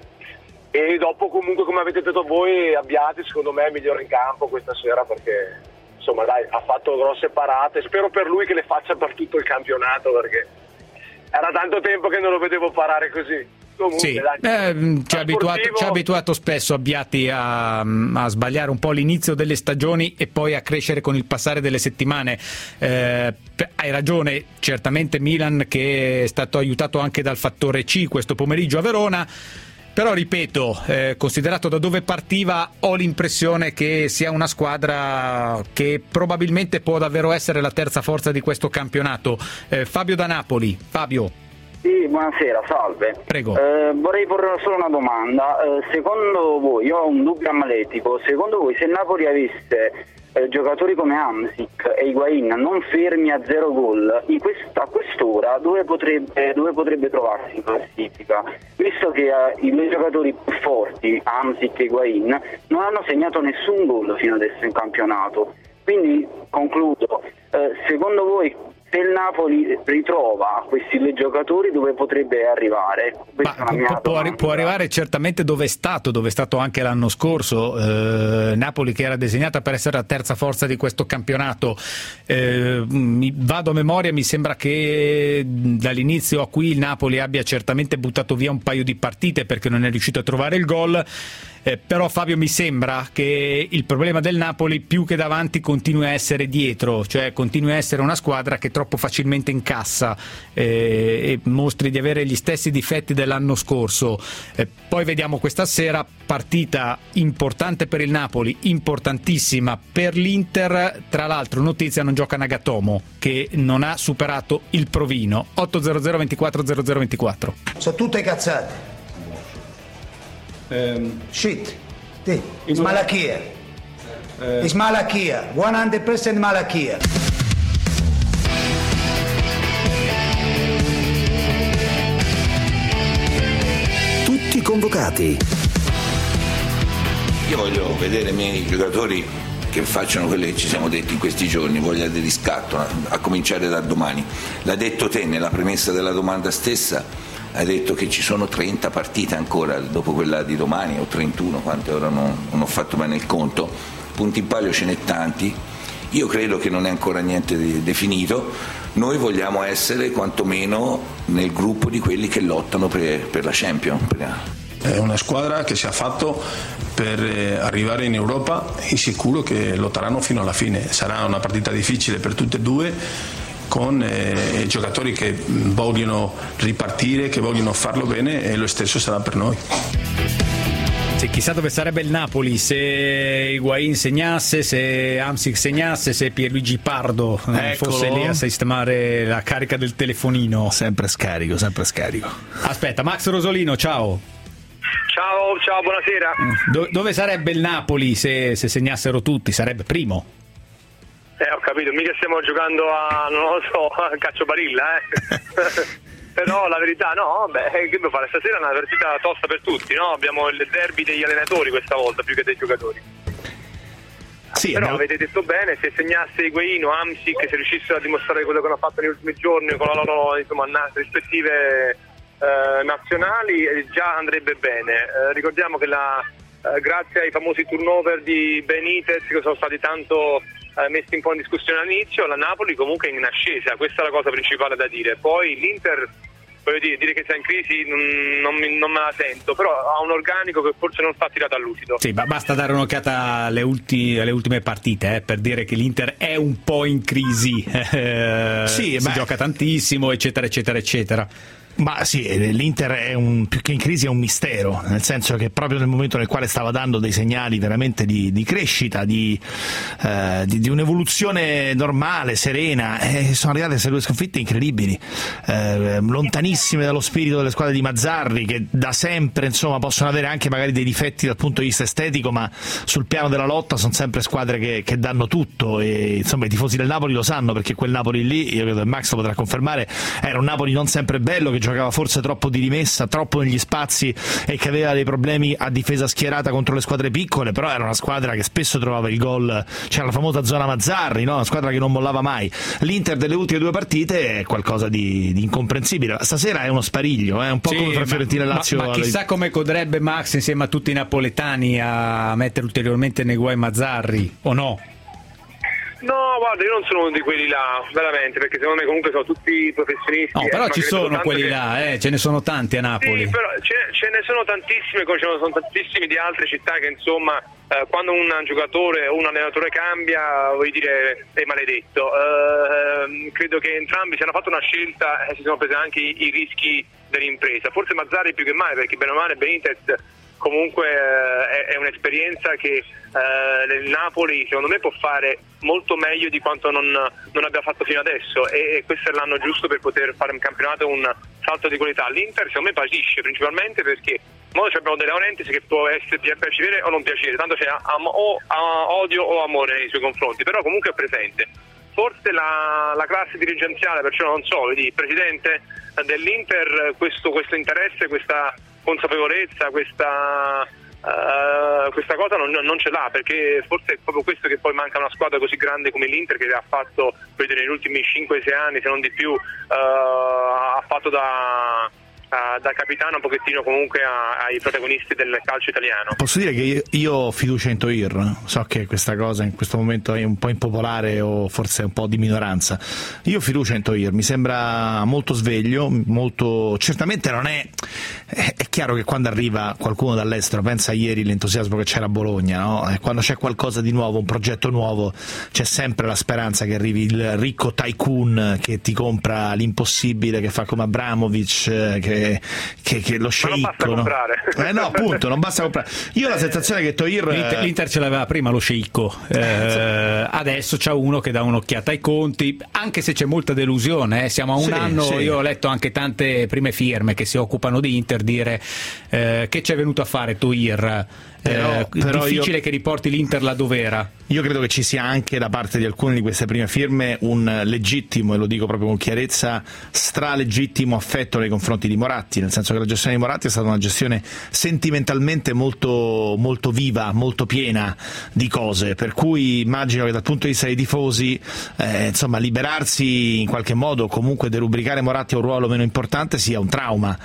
e dopo comunque, come avete detto voi, Abbiati secondo me è migliore in campo questa sera, perché insomma dai, ha fatto grosse parate, spero per lui che le faccia per tutto il campionato, perché era tanto tempo che non lo vedevo parare così. Comunque, Sì, dai, eh, ci, ha abituato, sportivo- ci ha abituato spesso Abbiati a, a sbagliare un po' l'inizio delle stagioni e poi a crescere con il passare delle settimane. Eh, pe- hai ragione, certamente Milan che è stato aiutato anche dal fattore C questo pomeriggio a Verona. Però ripeto, eh, considerato da dove partiva, ho l'impressione che sia una squadra che probabilmente può davvero essere la terza forza di questo campionato. Eh, Fabio da Napoli. Fabio. Sì, buonasera, salve. Prego. Eh, vorrei porre solo una domanda. Eh, secondo voi, io ho un dubbio analitico, secondo voi se il Napoli avesse eh, giocatori come Hamsik e Higuain non fermi a zero gol, in quest- a quest'ora dove potrebbe, dove potrebbe trovarsi in classifica? Visto che eh, i due giocatori più forti, Hamsik e Higuain, non hanno segnato nessun gol fino adesso in campionato. Quindi concludo, eh, secondo voi se il Napoli ritrova questi due giocatori dove potrebbe arrivare? Questa è una mia Può, può arri- può arrivare certamente dove è stato, dove è stato anche l'anno scorso. Eh, Napoli che era disegnata per essere la terza forza di questo campionato. Eh, mi vado a memoria, mi sembra che dall'inizio a qui il Napoli abbia certamente buttato via un paio di partite perché non è riuscito a trovare il gol. Eh, però Fabio, mi sembra che il problema del Napoli più che davanti continui a essere dietro, cioè continui a essere una squadra che troppo facilmente incassa eh, e mostri di avere gli stessi difetti dell'anno scorso. Eh, poi vediamo questa sera, partita importante per il Napoli, importantissima per l'Inter. Tra l'altro notizia, non gioca Nagatomo che non ha superato il provino. otto zero zero ventiquattro zero zero ventiquattro. Sono tutte cazzate. Um, Shit. Sì. It's malachia. It's malachia. cento per cento malachia. Tutti convocati. Io voglio vedere i miei giocatori che facciano quello che ci siamo detti in questi giorni, voglia di riscatto, a cominciare da domani. L'ha detto te nella premessa della domanda stessa, hai detto che ci sono trenta partite ancora dopo quella di domani, o trentuno, quante ora non, non ho fatto bene il conto, punti in palio ce n'è tanti, io credo che non è ancora niente di definito, noi vogliamo essere quantomeno nel gruppo di quelli che lottano per, per la Champions. È una squadra che si è fatto per arrivare in Europa e sicuro che lotteranno fino alla fine, sarà una partita difficile per tutte e due, con eh, giocatori che vogliono ripartire, che vogliono farlo bene, e lo stesso sarà per noi. Sì, chissà dove sarebbe il Napoli se Higuain segnasse, se Hamsik segnasse, se Pierluigi Pardo eh, fosse lì a sistemare la carica del telefonino. Sempre scarico, sempre scarico. Aspetta, Max Rosolino, ciao. Ciao, ciao, buonasera. Do- dove sarebbe il Napoli se, se segnassero tutti? Sarebbe primo. Eh, ho capito, mica stiamo giocando a, non lo so, a calcio barilla, eh. Però la verità, no, beh, che dobbiamo fare? Stasera è una partita tosta per tutti, no? Abbiamo il derby degli allenatori questa volta, più che dei giocatori. Sì, però abbiamo... avete detto bene, se segnasse Higuaín o Hamsik, se riuscissero a dimostrare quello che hanno fatto negli ultimi giorni con le loro insomma, rispettive eh, nazionali, già andrebbe bene. Eh, ricordiamo che la, eh, grazie ai famosi turnover di Benitez, che sono stati tanto eh, messi un po' in discussione all'inizio, la Napoli comunque è in ascesa, questa è la cosa principale da dire. Poi l'Inter, voglio dire, dire che sia in crisi non, non, mi, non me la sento, però ha un organico che forse non sta tirato a lucido. Sì, ma basta dare un'occhiata alle, ulti, alle ultime partite eh, per dire che l'Inter è un po' in crisi, eh, sì, si beh. gioca tantissimo, eccetera, eccetera, eccetera. Ma sì, l'Inter è un, più che in crisi è un mistero, nel senso che proprio nel momento nel quale stava dando dei segnali veramente di, di crescita, di, eh, di, di un'evoluzione normale, serena, e sono arrivate queste due sconfitte incredibili, eh, lontanissime dallo spirito delle squadre di Mazzarri, che da sempre insomma possono avere anche magari dei difetti dal punto di vista estetico, ma sul piano della lotta sono sempre squadre che, che danno tutto, e insomma i tifosi del Napoli lo sanno, perché quel Napoli lì, io credo che Max lo potrà confermare, era un Napoli non sempre bello, che giocava forse troppo di rimessa, troppo negli spazi, e che aveva dei problemi a difesa schierata contro le squadre piccole, però era una squadra che spesso trovava il gol, c'era la famosa zona Mazzarri, no? Una squadra che non mollava mai. L'Inter delle ultime due partite è qualcosa di, di incomprensibile, stasera è uno spariglio, è eh? un po' sì, come fra Fiorentina e Lazio. Ma, ma chissà come godrebbe Max insieme a tutti i napoletani a mettere ulteriormente nei guai Mazzarri, o no? No, guarda, io non sono uno di quelli là, veramente, perché secondo me comunque sono tutti professionisti. No, però eh, ci sono quelli che... là, eh, ce ne sono tanti a Napoli. Sì, però ce, ce ne sono tantissime, come ce ne sono tantissimi di altre città che insomma, eh, quando un giocatore o un allenatore cambia, vuol dire è maledetto. Eh, credo che entrambi, se hanno fatto una scelta, eh, si sono presi anche i, i rischi dell'impresa. Forse Mazzarri più che mai, perché bene o male Benitez comunque eh, è, è un'esperienza che eh, il Napoli secondo me può fare molto meglio di quanto non, non abbia fatto fino adesso, e, e questo è l'anno giusto per poter fare un campionato, un salto di qualità. L'Inter secondo me patisce principalmente perché noi abbiamo De Laurentiis che può essere piacere o non piacere, tanto c'è am- o a- odio o amore nei suoi confronti, però comunque è presente. Forse la, la classe dirigenziale, perciò non so, vedi, il presidente dell'Inter questo, questo interesse, questa consapevolezza, questa, uh, questa cosa non, non ce l'ha, perché forse è proprio questo che poi manca a una squadra così grande come l'Inter, che ha fatto vedere negli ultimi cinque sei anni, se non di più, uh, ha fatto da... da capitano un pochettino comunque a, ai protagonisti del calcio italiano. Posso dire che io, io ho fiducia in Toir, so che questa cosa in questo momento è un po' impopolare o forse un po' di minoranza. Io ho fiducia in Toir, mi sembra molto sveglio, molto, certamente non è, è chiaro che quando arriva qualcuno dall'estero, pensa ieri l'entusiasmo che c'era a Bologna, no? E quando c'è qualcosa di nuovo, un progetto nuovo, c'è sempre la speranza che arrivi il ricco tycoon che ti compra l'impossibile, che fa come Abramovic, che Che, che lo sceicco, non basta no? comprare. Eh no, appunto, non basta comprare. Io ho la sensazione che Toir L'Inter, l'Inter ce l'aveva prima lo sceicco, eh, adesso c'è uno che dà un'occhiata ai conti, anche se c'è molta delusione, eh. Siamo a un sì, anno, sì. Io ho letto anche tante prime firme che si occupano di Inter dire eh, che c'è venuto a fare Toir. Però, eh, però difficile io, che riporti l'Inter là dove era. Io credo che ci sia anche da parte di alcune di queste prime firme un legittimo, e lo dico proprio con chiarezza, stralegittimo affetto nei confronti di Moratti, nel senso che la gestione di Moratti è stata una gestione sentimentalmente molto, molto viva, molto piena di cose, per cui immagino che dal punto di vista dei tifosi eh, insomma liberarsi in qualche modo, comunque derubricare Moratti a un ruolo meno importante sia un trauma,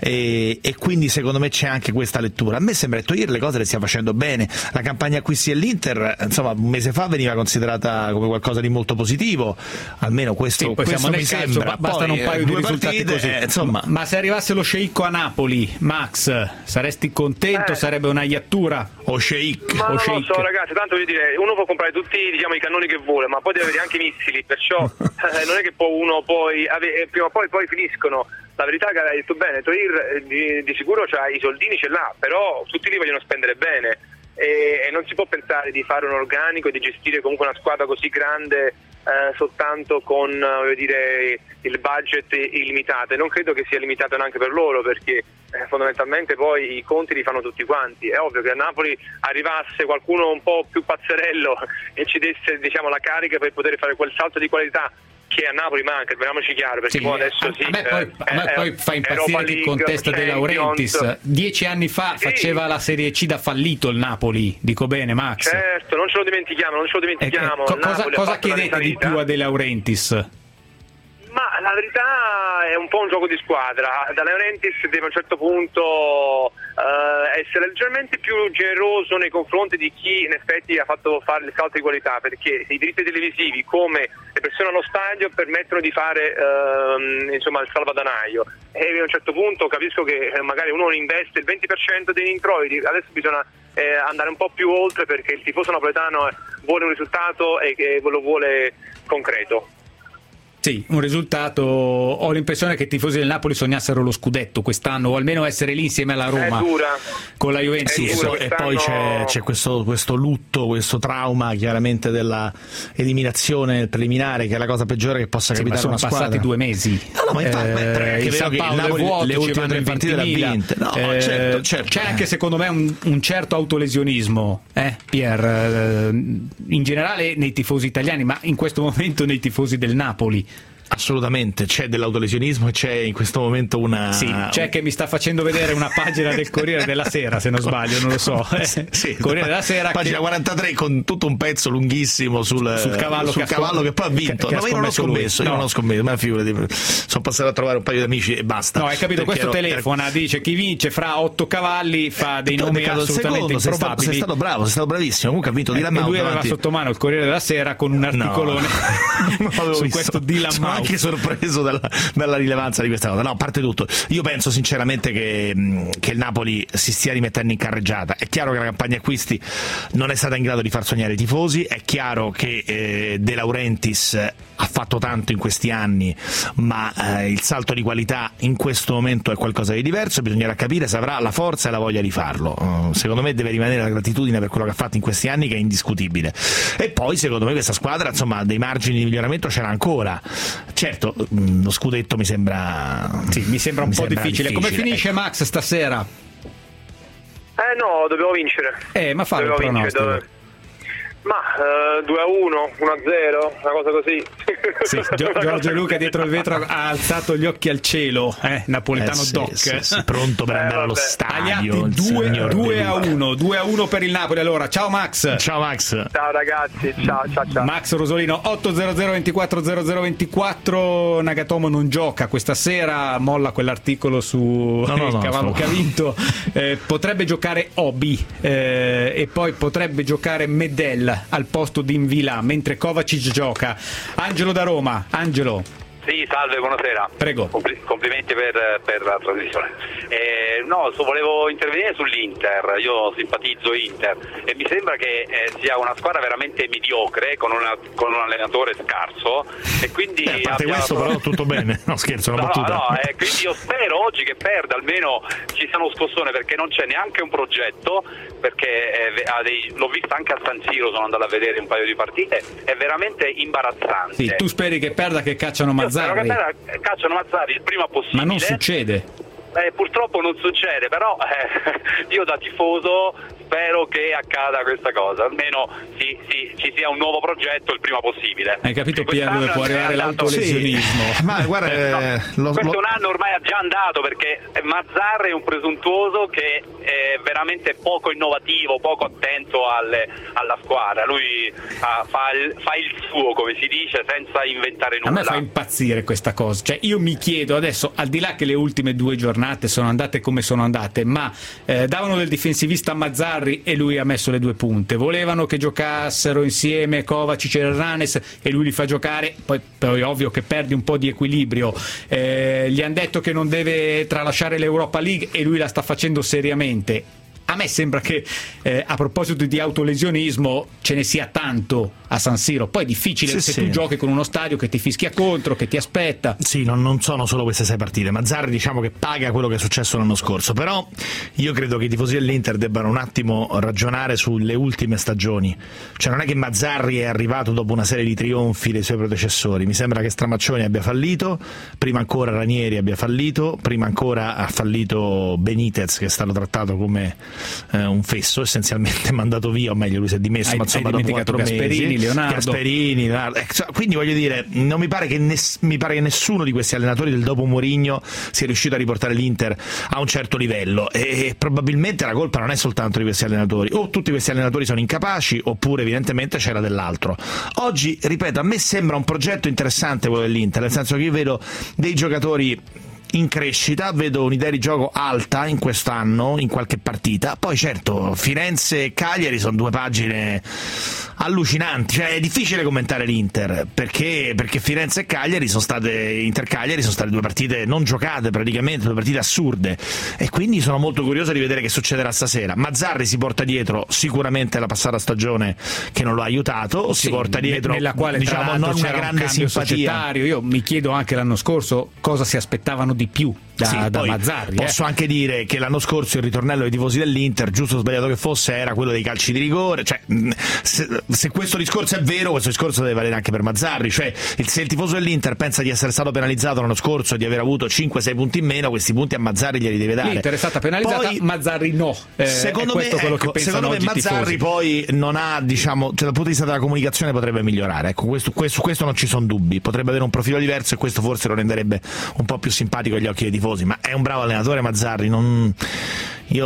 e, e quindi secondo me c'è anche questa lettura. A me sembra che Toir le cose le stia facendo bene, la campagna acquisti dell'Inter insomma un mese fa veniva considerata come qualcosa di molto positivo, almeno questo, sì, poi questo siamo mi nel calcio, sembra. Bastano Poi, un paio due di risultati partite, così. Eh, insomma. Ma, ma se arrivasse lo sceicco a Napoli, Max, saresti contento? Eh. Sarebbe una iattura? O sceicco? Ma o non sceicco. lo so, ragazzi, tanto voglio dire, uno può comprare tutti, diciamo, i cannoni che vuole, ma poi deve avere anche i missili, perciò eh, non è che può uno poi ave- prima o poi poi finiscono. La verità è che hai detto bene, Toir eh, di, di sicuro c'ha i soldini, ce l'ha, però tutti li vogliono spendere bene. E, e non si può pensare di fare un organico e di gestire comunque una squadra così grande eh, soltanto con voglio dire, il budget illimitato, e non credo che sia limitato neanche per loro, perché eh, fondamentalmente poi i conti li fanno tutti quanti. È ovvio che a Napoli arrivasse qualcuno un po' più pazzerello e ci desse, diciamo, la carica per poter fare quel salto di qualità che a Napoli manca, vediamoci chiaro, perché Sì, poi adesso a, sì, a me poi, eh, a me eh, poi fa impazzire Europa chi League, contesta De Champions. Laurentiis. Dieci anni fa Sì. faceva la Serie C da fallito il Napoli, dico bene Max? Certo, non ce lo dimentichiamo, non ce lo dimentichiamo. Eh, co- Il cosa Napoli ha cosa fatto una chiedete di risalita. più a De Laurentiis? Ma la verità è un po' un gioco di squadra. Da Laurentiis deve a un certo punto eh, essere leggermente più generoso nei confronti di chi in effetti ha fatto fare il salto di qualità, perché i diritti televisivi, come le persone allo stadio, permettono di fare ehm, insomma il salvadanaio, e a un certo punto capisco che eh, magari uno investe il venti per cento degli introiti, adesso bisogna eh, andare un po' più oltre, perché il tifoso napoletano vuole un risultato e che lo vuole concreto. Sì, un risultato. Ho l'impressione che i tifosi del Napoli sognassero lo scudetto quest'anno, o almeno essere lì insieme alla Roma È dura. con la Juventus. Sì, dura, e poi c'è, c'è questo, questo lutto, questo trauma chiaramente della eliminazione nel preliminare, che è la cosa peggiore che possa Sì, ma capitare a sono una squadra. passati due mesi. No, no, ma infatti, Eh, beh, perché è il vero San che il Paolo è Napoli vuoto, le ci ultime vanno tre in partite le ha ventimila. vinte. No, Eh, certo, certo. C'è anche secondo me un, un certo autolesionismo, eh, Pier, eh, in generale nei tifosi italiani, ma in questo momento nei tifosi del Napoli. Assolutamente, c'è dell'autolesionismo e c'è in questo momento una... Sì, c'è che mi sta facendo vedere una pagina del Corriere della Sera, se non sbaglio, non lo so. Eh. Sì, Corriere della Sera, pagina che... quarantatré, con tutto un pezzo lunghissimo sul, sul cavallo, sul che, cavallo scom... che poi ha vinto. Che, che no, ha io non ho scommesso scommesso, lui. io No. non ho scommesso, ma figurati, sono passato a trovare un paio di amici e basta. No, hai capito, Perché questo ero- telefona, dice chi vince fra otto cavalli, fa dei Tu hai nomi beccato il assolutamente secondo, sei stato, improbabili. sei stato bravo, sei stato bravissimo. Comunque ha vinto Eh, Dylan e lui Mount aveva davanti- sotto mano il Corriere della Sera con un articolone Non l'avevo su visto. questo Dylan Sono Mount. anche sorpreso dalla, dalla rilevanza di questa cosa. No, a parte tutto, io penso sinceramente che, mh, che il Napoli si stia rimettendo in carreggiata. È chiaro che la campagna acquisti non è stata in grado di far sognare i tifosi, è chiaro che eh, De Laurentiis ha fatto tanto in questi anni, ma eh, il salto di qualità in questo momento è qualcosa di diverso. Bisognerà capire se avrà la forza e la voglia di farlo. Uh, secondo me deve rimanere la gratitudine per quello che ha fatto in questi anni, che è indiscutibile. E poi secondo me questa squadra, insomma, dei margini di miglioramento c'era ancora. Certo, mh, lo scudetto mi sembra Sì, mi sembra un mi po' sembra difficile. Come finisce ecco. Max stasera? Eh no, dobbiamo vincere. Eh, ma fallo il Dobbiamo pronostico. vincere, dove- Ma eh, due a uno, uno a zero, una cosa così. Sì, Gio- Giorgio Luca dietro il vetro ha alzato gli occhi al cielo, eh? Napoletano Eh sì, Doc. sì, sì, pronto per Eh, andare allo vabbè. stadio. il due signor De a Luca. uno, due a uno per il Napoli. Allora, ciao Max. Ciao Max. Ciao ragazzi, ciao ciao ciao. Max Rosolino otto zero zero ventiquattro zero zero ventiquattro. Nagatomo non gioca questa sera, molla quell'articolo su No, no, il no, cavallo sto- che ha vinto. Eh, potrebbe giocare Obi eh, e poi potrebbe giocare Medel al posto di Invila, mentre Kovacic gioca. Angelo da Roma. Angelo, Sì, salve, buonasera. prego. Compli- complimenti per, per la trasmissione. Eh, no, so, volevo intervenire sull'Inter. Io simpatizzo Inter e mi sembra che eh, sia una squadra veramente mediocre, con, una, con un allenatore scarso, e quindi Eh, a parte abbia- questo però tutto bene. No, scherzo, una No, battuta. no, eh, quindi io spero oggi che perda, almeno ci sia uno scossone, perché non c'è neanche un progetto, perché eh, ha dei- l'ho vista anche a San Siro, sono andato a vedere un paio di partite, è veramente imbarazzante. Sì, tu speri che perda, che cacciano Io spero Mazzarri, che perda, cacciano Mazzarri il prima possibile. ma non succede. Eh, purtroppo non succede, però eh, io da tifoso spero che accada questa cosa, almeno sì, sì, ci sia un nuovo progetto il prima possibile. Hai capito, Quest'anno Pier, dove può è arrivare andato- l'autolesionismo? Sì, ma guarda, Eh, no, eh, lo- questo lo- è un anno ormai ha già andato, perché Mazzarri è un presuntuoso che è veramente poco innovativo, poco attento alle- alla squadra. Lui ah, fa, il, fa il suo, come si dice, senza inventare A nulla. me fa impazzire questa cosa, cioè io mi chiedo adesso, al di là che le ultime due giornate sono andate come sono andate, ma eh, davano del difensivista a Mazzarri e lui ha messo le due punte, volevano che giocassero insieme Kovacic e Hernanes e lui li fa giocare, poi, poi è ovvio che perdi un po' di equilibrio, eh, gli hanno detto che non deve tralasciare l'Europa League e lui la sta facendo seriamente. A me sembra che eh, a proposito di autolesionismo ce ne sia tanto a San Siro, poi è difficile Sì, se sì. tu giochi con uno stadio che ti fischia contro, che ti aspetta. Sì, non, non sono solo queste sei partite. Mazzarri diciamo che paga quello che è successo l'anno scorso, però io credo che i tifosi dell'Inter debbano un attimo ragionare sulle ultime stagioni. Cioè non è che Mazzarri è arrivato dopo una serie di trionfi dei suoi predecessori, mi sembra che Stramaccioni abbia fallito, prima ancora Ranieri abbia fallito, prima ancora ha fallito Benitez, che è stato trattato come eh, un fesso essenzialmente mandato via, o meglio lui si è dimesso, hai, ma insomma hai dopo quattro Gasperini, mesi Leonardo. Gasperini, Leonardo. Eh, quindi voglio dire, non mi pare che ness- mi pare che nessuno di questi allenatori del dopo Mourinho sia riuscito a riportare l'Inter a un certo livello, e probabilmente la colpa non è soltanto di questi allenatori, o tutti questi allenatori sono incapaci oppure evidentemente c'era dell'altro. Oggi, ripeto, a me sembra un progetto interessante quello dell'Inter, nel senso che io vedo dei giocatori in crescita, vedo un'idea di gioco alta in quest'anno in qualche partita. Poi certo, Firenze e Cagliari sono due pagine allucinanti, cioè è difficile commentare l'Inter perché, perché Firenze e Cagliari sono state Inter Cagliari sono state due partite non giocate, praticamente due partite assurde, e quindi sono molto curioso di vedere che succederà stasera. Mazzarri si porta dietro sicuramente la passata stagione che non lo ha aiutato, sì, si porta dietro nella quale diciamo non una grande un simpatia societario. Io mi chiedo anche l'anno scorso cosa si aspettavano di più da, sì, da Mazzarri. Posso eh. anche dire che l'anno scorso il ritornello dei tifosi dell'Inter, giusto o sbagliato che fosse, era quello dei calci di rigore, cioè se, se questo discorso è vero, questo discorso deve valere anche per Mazzarri, cioè se il tifoso dell'Inter pensa di essere stato penalizzato l'anno scorso, di aver avuto cinque sei punti in meno, questi punti a Mazzarri glieli deve dare. L'Inter è stata penalizzata, poi, Mazzarri no. Eh, secondo me, quello ecco, che secondo me Mazzarri poi non ha, diciamo, cioè dal punto di vista della comunicazione potrebbe migliorare, ecco, questo, questo, su questo non ci sono dubbi, potrebbe avere un profilo diverso e questo forse lo renderebbe un po' più simpatico agli occhi dei tifosi, ma è un bravo allenatore Mazzarri, non, io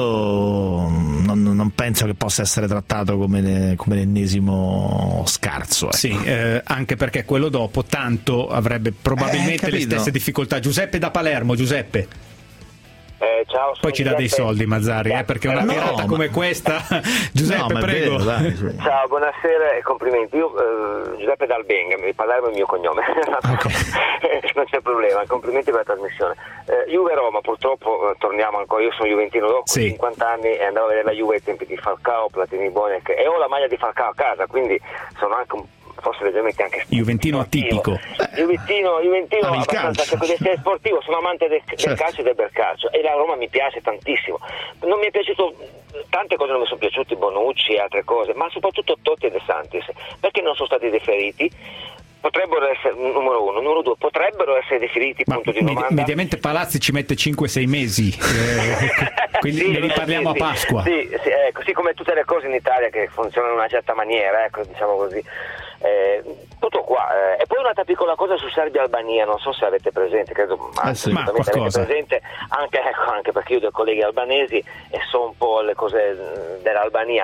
non, non penso che possa essere trattato come, come l'ennesimo scarso, ecco. Sì, eh, anche perché quello dopo tanto avrebbe probabilmente eh, le stesse difficoltà. Giuseppe da Palermo. Giuseppe, Eh, ciao, poi ci dà dei soldi Mazzarri, eh, perché una no, tirata ma... come questa Giuseppe, No, prego. vero, dai, ciao, buonasera e complimenti. Io eh, Giuseppe Dal Benga, mi Palermo è il mio cognome. Okay. Non c'è problema, complimenti per la trasmissione. eh, Juve Roma, purtroppo eh, torniamo ancora, io sono juventino dopo sì. cinquanta anni e andavo a vedere la Juve ai tempi di Falcao, Platini, Bonek, e ho la maglia di Falcao a casa, quindi sono anche un forse leggermente anche juventino atipico. Juventino, Juventino abbastanza, se può essere sportivo, sono amante del, del certo. calcio e del bel calcio, e la Roma mi piace tantissimo. Non mi è piaciuto, tante cose non mi sono piaciute, Bonucci e altre cose, ma soprattutto Totti e De Santis, perché non sono stati deferiti. Potrebbero essere, numero uno, numero due, potrebbero essere definiti, ma punto di med- domanda. Mediamente Palazzi ci mette cinque sei mesi, eh, quindi sì, ne riparliamo sì, a Pasqua. Sì, sì, eh, così come tutte le cose in Italia che funzionano in una certa maniera, ecco, diciamo così. Eh, tutto qua. Eh. E poi un'altra piccola cosa su Serbia-Albania, non so se avete presente, credo eh sì, ma avete presente, anche, ecco, anche perché io ho dei colleghi albanesi e so un po' le cose dell'Albania.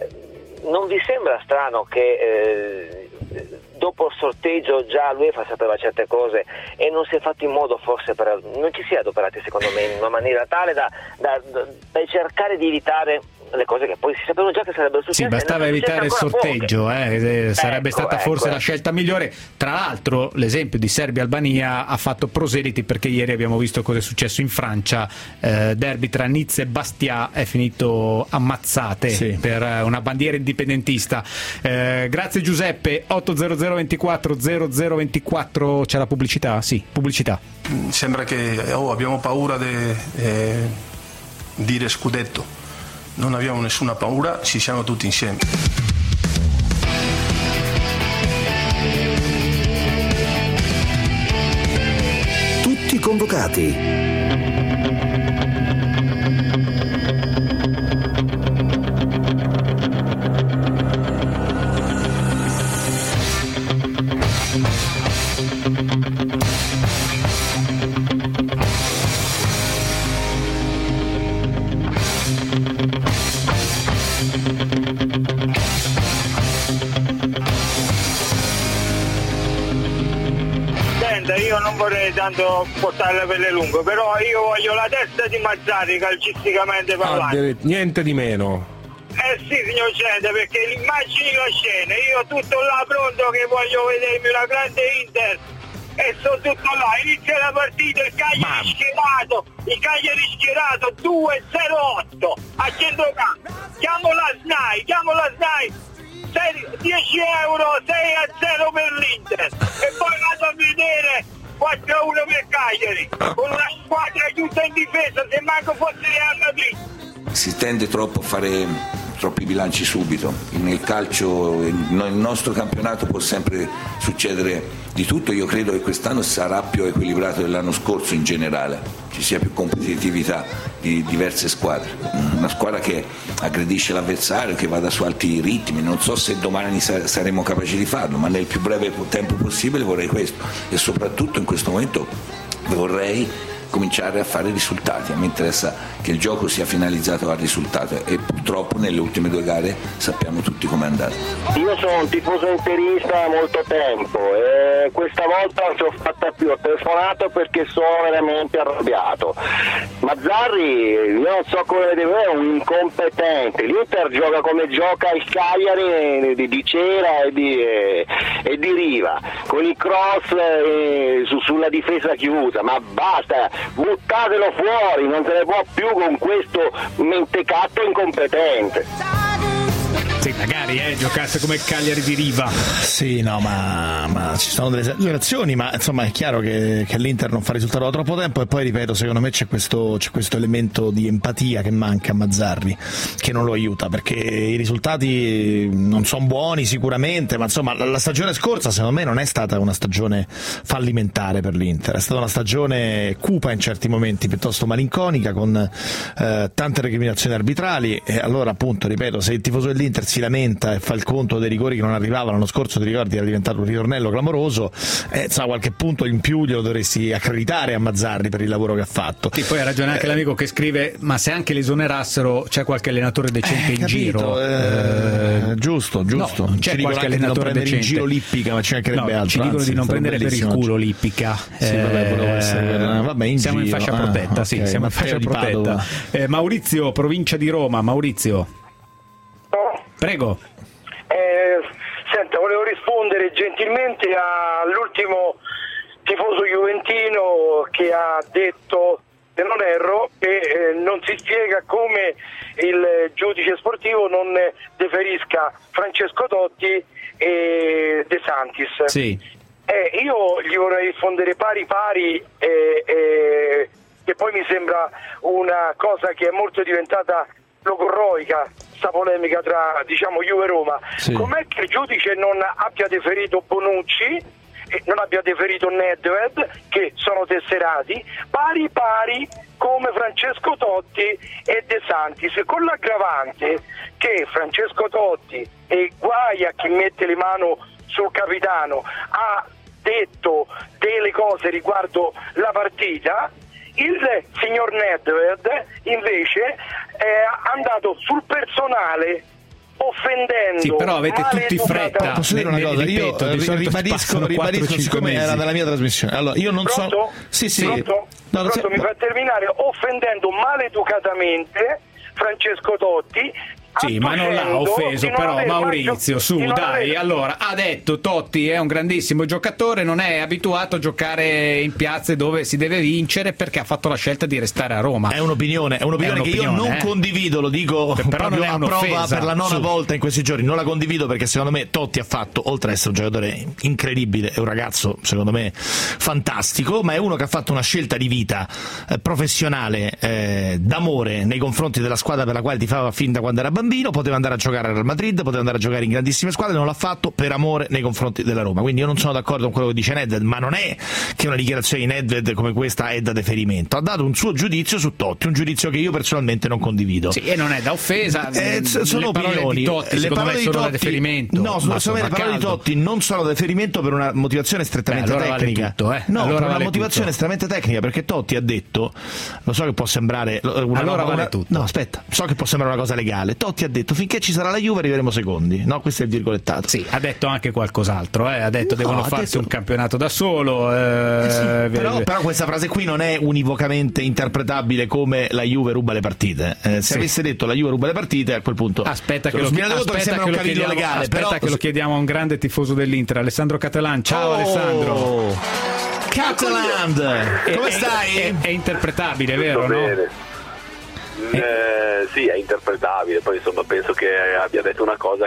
Non vi sembra strano che eh, dopo il sorteggio già l'UEFA sapeva certe cose e non si è fatto in modo forse per, non ci si è adoperati secondo me in una maniera tale da, da, da, da cercare di evitare le cose che poi si sapevano già che sarebbero successe. Sì, bastava evitare il sorteggio, eh, sarebbe ecco, stata forse ecco. la scelta migliore. Tra l'altro l'esempio di Serbia-Albania ha fatto proseliti, perché ieri abbiamo visto cosa è successo in Francia, eh, derby tra Nizza e Bastia è finito ammazzate sì. per una bandiera indipendentista. Eh, grazie Giuseppe. Ottocento ventiquattro zero zero ventiquattro, c'è la pubblicità? Sì, pubblicità. Sembra che oh, abbiamo paura di eh, dire scudetto. Non abbiamo nessuna paura, ci siamo tutti insieme. Tutti convocati. Io non vorrei tanto portarla per le lunghe, però io voglio la testa di Mazzarri calcisticamente parlando. Ah, niente di meno. Eh sì, signor Cente, perché immagini la scena, io tutto là pronto che voglio vedermi una grande Inter e sono tutto là, inizia la partita, il Cagliari schierato, il Cagliari schierato due zero otto a centrocampo, chiamo la S N A I, chiamo la S N A I, dieci euro, sei a zero per l'Inter e poi vado a vedere quattro a uno per Cagliari con una squadra chiusa in difesa, se manco fosse Real Madrid. Si tende troppo a fare troppi bilanci subito. Nel calcio, nel nostro campionato può sempre succedere di tutto. Io credo che quest'anno sarà più equilibrato dell'anno scorso in generale, ci sia più competitività di diverse squadre, una squadra che aggredisce l'avversario, che vada su alti ritmi. Non so se domani saremo capaci di farlo, ma nel più breve tempo possibile vorrei questo, e soprattutto in questo momento vorrei cominciare a fare risultati. A me interessa che il gioco sia finalizzato al risultato, e purtroppo nelle ultime due gare sappiamo tutti com'è andata. Io sono un tifoso interista da molto tempo e questa volta non ci ho fatta più, ho telefonato perché sono veramente arrabbiato. Mazzarri, io non so come vedere, è un incompetente. L'Inter gioca come gioca il Cagliari di, di Cera e di, eh, e di Riva, con i cross eh, su, sulla difesa chiusa, ma basta, buttatelo fuori, non se ne può più con questo mentecatto incompetente. Sì, magari eh, giocasse come il Cagliari di Riva. Sì, no, ma, ma ci sono delle esagerazioni, ma insomma è chiaro che, che l'Inter non fa risultato da troppo tempo. E poi ripeto, secondo me c'è questo, c'è questo elemento di empatia che manca a Mazzarri, che non lo aiuta, perché i risultati non sono buoni sicuramente, ma insomma la, la stagione scorsa secondo me non è stata una stagione fallimentare per l'Inter, è stata una stagione cupa in certi momenti, piuttosto malinconica, con eh, tante recriminazioni arbitrali. E allora appunto, ripeto, se il tifoso dell'Inter si lamenta e fa il conto dei rigori che non arrivavano l'anno scorso, ti ricordi, era diventato un ritornello clamoroso, eh, insomma qualche punto in più glielo dovresti accreditare a Mazzarri per il lavoro che ha fatto. Sì, poi ha ragione anche eh, l'amico che scrive: ma se anche li esonerassero c'è qualche allenatore decente eh, in capito, giro? Eh, giusto, giusto. No, c'è ci qualche allenatore di decente in giro Lippica, ma ci mancherebbe no, altro. ci dicono anzi, di non prendere per il culo oggi. Lippica. Sì, eh, vabbè, essere, vabbè, in siamo giro. in fascia protetta, ah, okay, sì, siamo in fascia protetta. Eh, Maurizio, provincia di Roma. Maurizio. Prego. Eh, senta, volevo rispondere gentilmente all'ultimo tifoso juventino che ha detto, se non erro, che eh, non si spiega come il giudice sportivo non deferisca Francesco Totti e De Santis. Sì. Eh, io gli vorrei rispondere pari pari, eh, eh, che poi mi sembra una cosa che è molto diventata logorroica, sta polemica tra, diciamo, Juve e Roma. Sì. Com'è che il giudice non abbia deferito Bonucci e non abbia deferito Nedved, che sono tesserati, pari pari come Francesco Totti e De Santis, con l'aggravante che Francesco Totti, e guai a chi mette le mani sul capitano, ha detto delle cose riguardo la partita. Il signor Nedved invece è andato sul personale offendendo. Sì, però avete tutti fretta. Posso dire una cosa? Io ripeto, ribadisco, ribadisco siccome era dalla mia trasmissione. Allora, io non Pronto? so. Sì, sì. Pronto? No, Pronto, mi fa terminare, offendendo maleducatamente Francesco Totti. Sì, ma non l'ha offeso, però Maurizio, su, dai, allora, ha detto Totti è un grandissimo giocatore, non è abituato a giocare in piazze dove si deve vincere perché ha fatto la scelta di restare a Roma. È un'opinione, è un'opinione, è un'opinione che io non eh? condivido, lo dico però proprio a prova per la nona su. volta in questi giorni, non la condivido perché secondo me Totti ha fatto, oltre ad essere un giocatore incredibile, è un ragazzo secondo me fantastico, ma è uno che ha fatto una scelta di vita eh, professionale, eh, d'amore nei confronti della squadra per la quale tifava fin da quando era bambino. Poteva andare a giocare al Real Madrid, poteva andare a giocare in grandissime squadre, non l'ha fatto per amore nei confronti della Roma. Quindi io non sono d'accordo con quello che dice Nedved, ma non è che una dichiarazione di Nedved come questa è da deferimento. Ha dato un suo giudizio su Totti, un giudizio che io personalmente non condivido. Sì, e non è da offesa. Eh, sono le opinioni. Parole di Totti, le parole di sono Totti, da deferimento. No, secondo me le parole di Totti non sono da deferimento per una motivazione strettamente Beh, allora tecnica. Vale tutto, eh? No, allora per vale una motivazione tutto. estremamente tecnica, perché Totti ha detto, lo so che può sembrare una, allora una, vale tutto. No, aspetta, so che può sembrare una cosa legale. Totti ha detto finché ci sarà la Juve arriveremo secondi, no? Questo è il virgolettato. Sì, ha detto anche qualcos'altro, eh? Ha detto no, devono ha farsi detto... un campionato da solo. Eh, eh sì, però, però questa frase qui non è univocamente interpretabile come la Juve ruba le partite. Eh, se sì. avesse detto la Juve ruba le partite, a quel punto aspetta che lo, aspetta che che lo chiediamo, legale, aspetta però... che lo chiediamo a un grande tifoso dell'Inter, Alessandro Catalan. Ciao oh. Alessandro. Catalan, come è, stai? È, è, è interpretabile, vero? Tutto no? Bene. Eh, sì, è interpretabile, poi insomma penso che abbia detto una cosa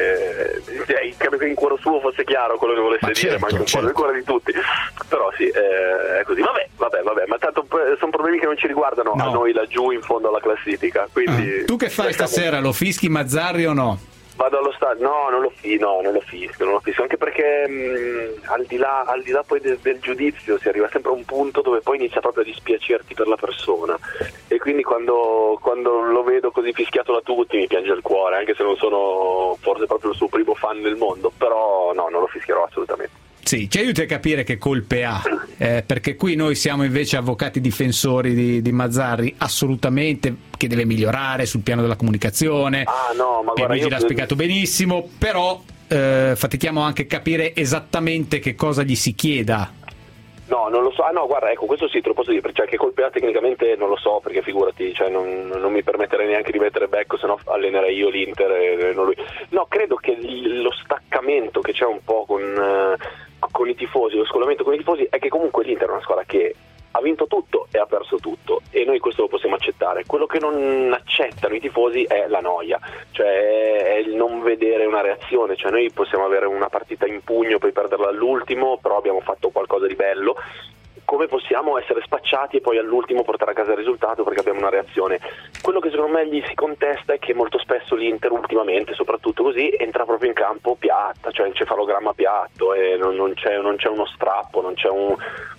che eh, credo che in cuore suo fosse chiaro quello che volesse ma dire, certo, ma anche un certo. po' nel cuore di tutti, però sì, eh, è così, vabbè, vabbè, vabbè, ma tanto sono problemi che non ci riguardano no. a noi laggiù in fondo alla classifica, quindi... Ah, tu che fai lasciamo... stasera, lo fischi Mazzarri o no? Vado allo stadio, no, non lo, fi- no, non lo fischio, non lo fischio, anche perché mh, al di là, al di là poi del, del giudizio si arriva sempre a un punto dove poi inizia proprio a dispiacerti per la persona, e quindi quando, quando lo vedo così fischiato da tutti mi piange il cuore, anche se non sono forse proprio il suo primo fan del mondo, però no, non lo fischierò assolutamente. Sì, ci aiuti a capire che colpe ha, eh, perché qui noi siamo invece avvocati difensori di, di Mazzarri, assolutamente, che deve migliorare sul piano della comunicazione. Ah no, ma guarda, Luigi io... l'ha spiegato benissimo, però eh, fatichiamo anche a capire esattamente che cosa gli si chieda. No, non lo so, ah no, guarda, ecco, questo sì, te lo posso dire, cioè che colpe ha tecnicamente non lo so, perché figurati, cioè non, non mi permetterei neanche di mettere becco, se no allenerei io l'Inter e non lui. No, credo che lo staccamento che c'è un po' con, eh, con i tifosi, lo scollamento con i tifosi, è che comunque l'Inter è una squadra che ha vinto tutto e ha perso tutto, e noi questo lo possiamo accettare. Quello che non accettano i tifosi è la noia, cioè è il non vedere una reazione, cioè noi possiamo avere una partita in pugno, poi perderla all'ultimo, però abbiamo fatto qualcosa di bello. Come possiamo essere spacciati e poi all'ultimo portare a casa il risultato perché abbiamo una reazione? Quello che secondo me gli si contesta è che molto spesso l'Inter ultimamente, soprattutto così, entra proprio in campo piatta, cioè encefalogramma piatto, e non, non, c'è, non c'è uno strappo, non c'è un,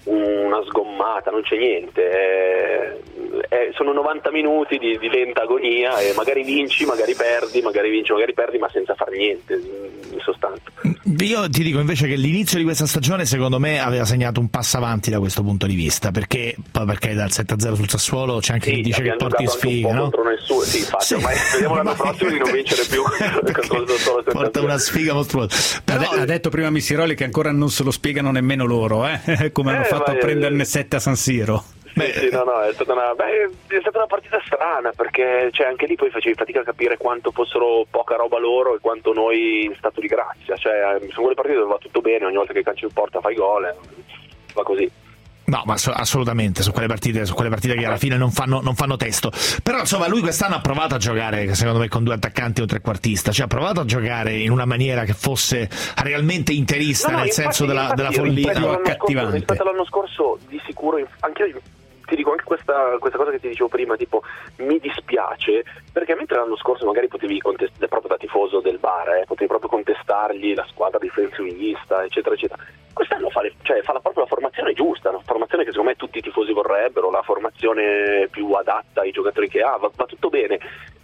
una sgommata, non c'è niente. È, è, sono novanta minuti di, di lenta agonia, e magari vinci, magari perdi, magari vinci, magari perdi, ma senza far niente in sostanza. Io ti dico invece che l'inizio di questa stagione secondo me aveva segnato un passo avanti da questo punto di vista, perché poi perché dal sette a zero sul Sassuolo c'è anche sì, chi dice che porti sfiga, no? Contro nessuno, sì, infatti, sì. Ormai speriamo l'anno prossimo di non vincere più contro il Sassuolo. Porta una sfiga mostruosa. Però... Ha detto prima Missiroli che ancora non se lo spiegano nemmeno loro, eh? Come eh, hanno fatto a prenderne sette a San Siro. Sì, sì, no, no, è stata una, beh, è stata una partita strana, perché cioè, anche lì poi facevi fatica a capire quanto fossero poca roba loro e quanto noi in stato di grazia, cioè sono quelle partite dove va tutto bene, ogni volta che calci in porta fai gol, eh, va così. No, ma assolutamente, su quelle partite, su quelle partite che alla fine non fanno, non fanno testo. Però insomma lui quest'anno ha provato a giocare, secondo me, con due attaccanti e un trequartista, cioè ha provato a giocare in una maniera che fosse realmente interista, no, no, nel infatti, senso della, della follia, più accattivante. Rispetto all'anno scorso di sicuro, anche io ti dico anche questa, questa cosa che ti dicevo prima, tipo mi dispiace, perché mentre l'anno scorso magari potevi contestare, proprio da tifoso del Bar, eh, potevi proprio contestargli la squadra difensivista, eccetera eccetera, quest'anno fa, le, cioè, fa la, proprio la formazione giusta, una formazione che secondo me tutti i tifosi vorrebbero, la formazione più adatta ai giocatori che ha, va, va tutto bene,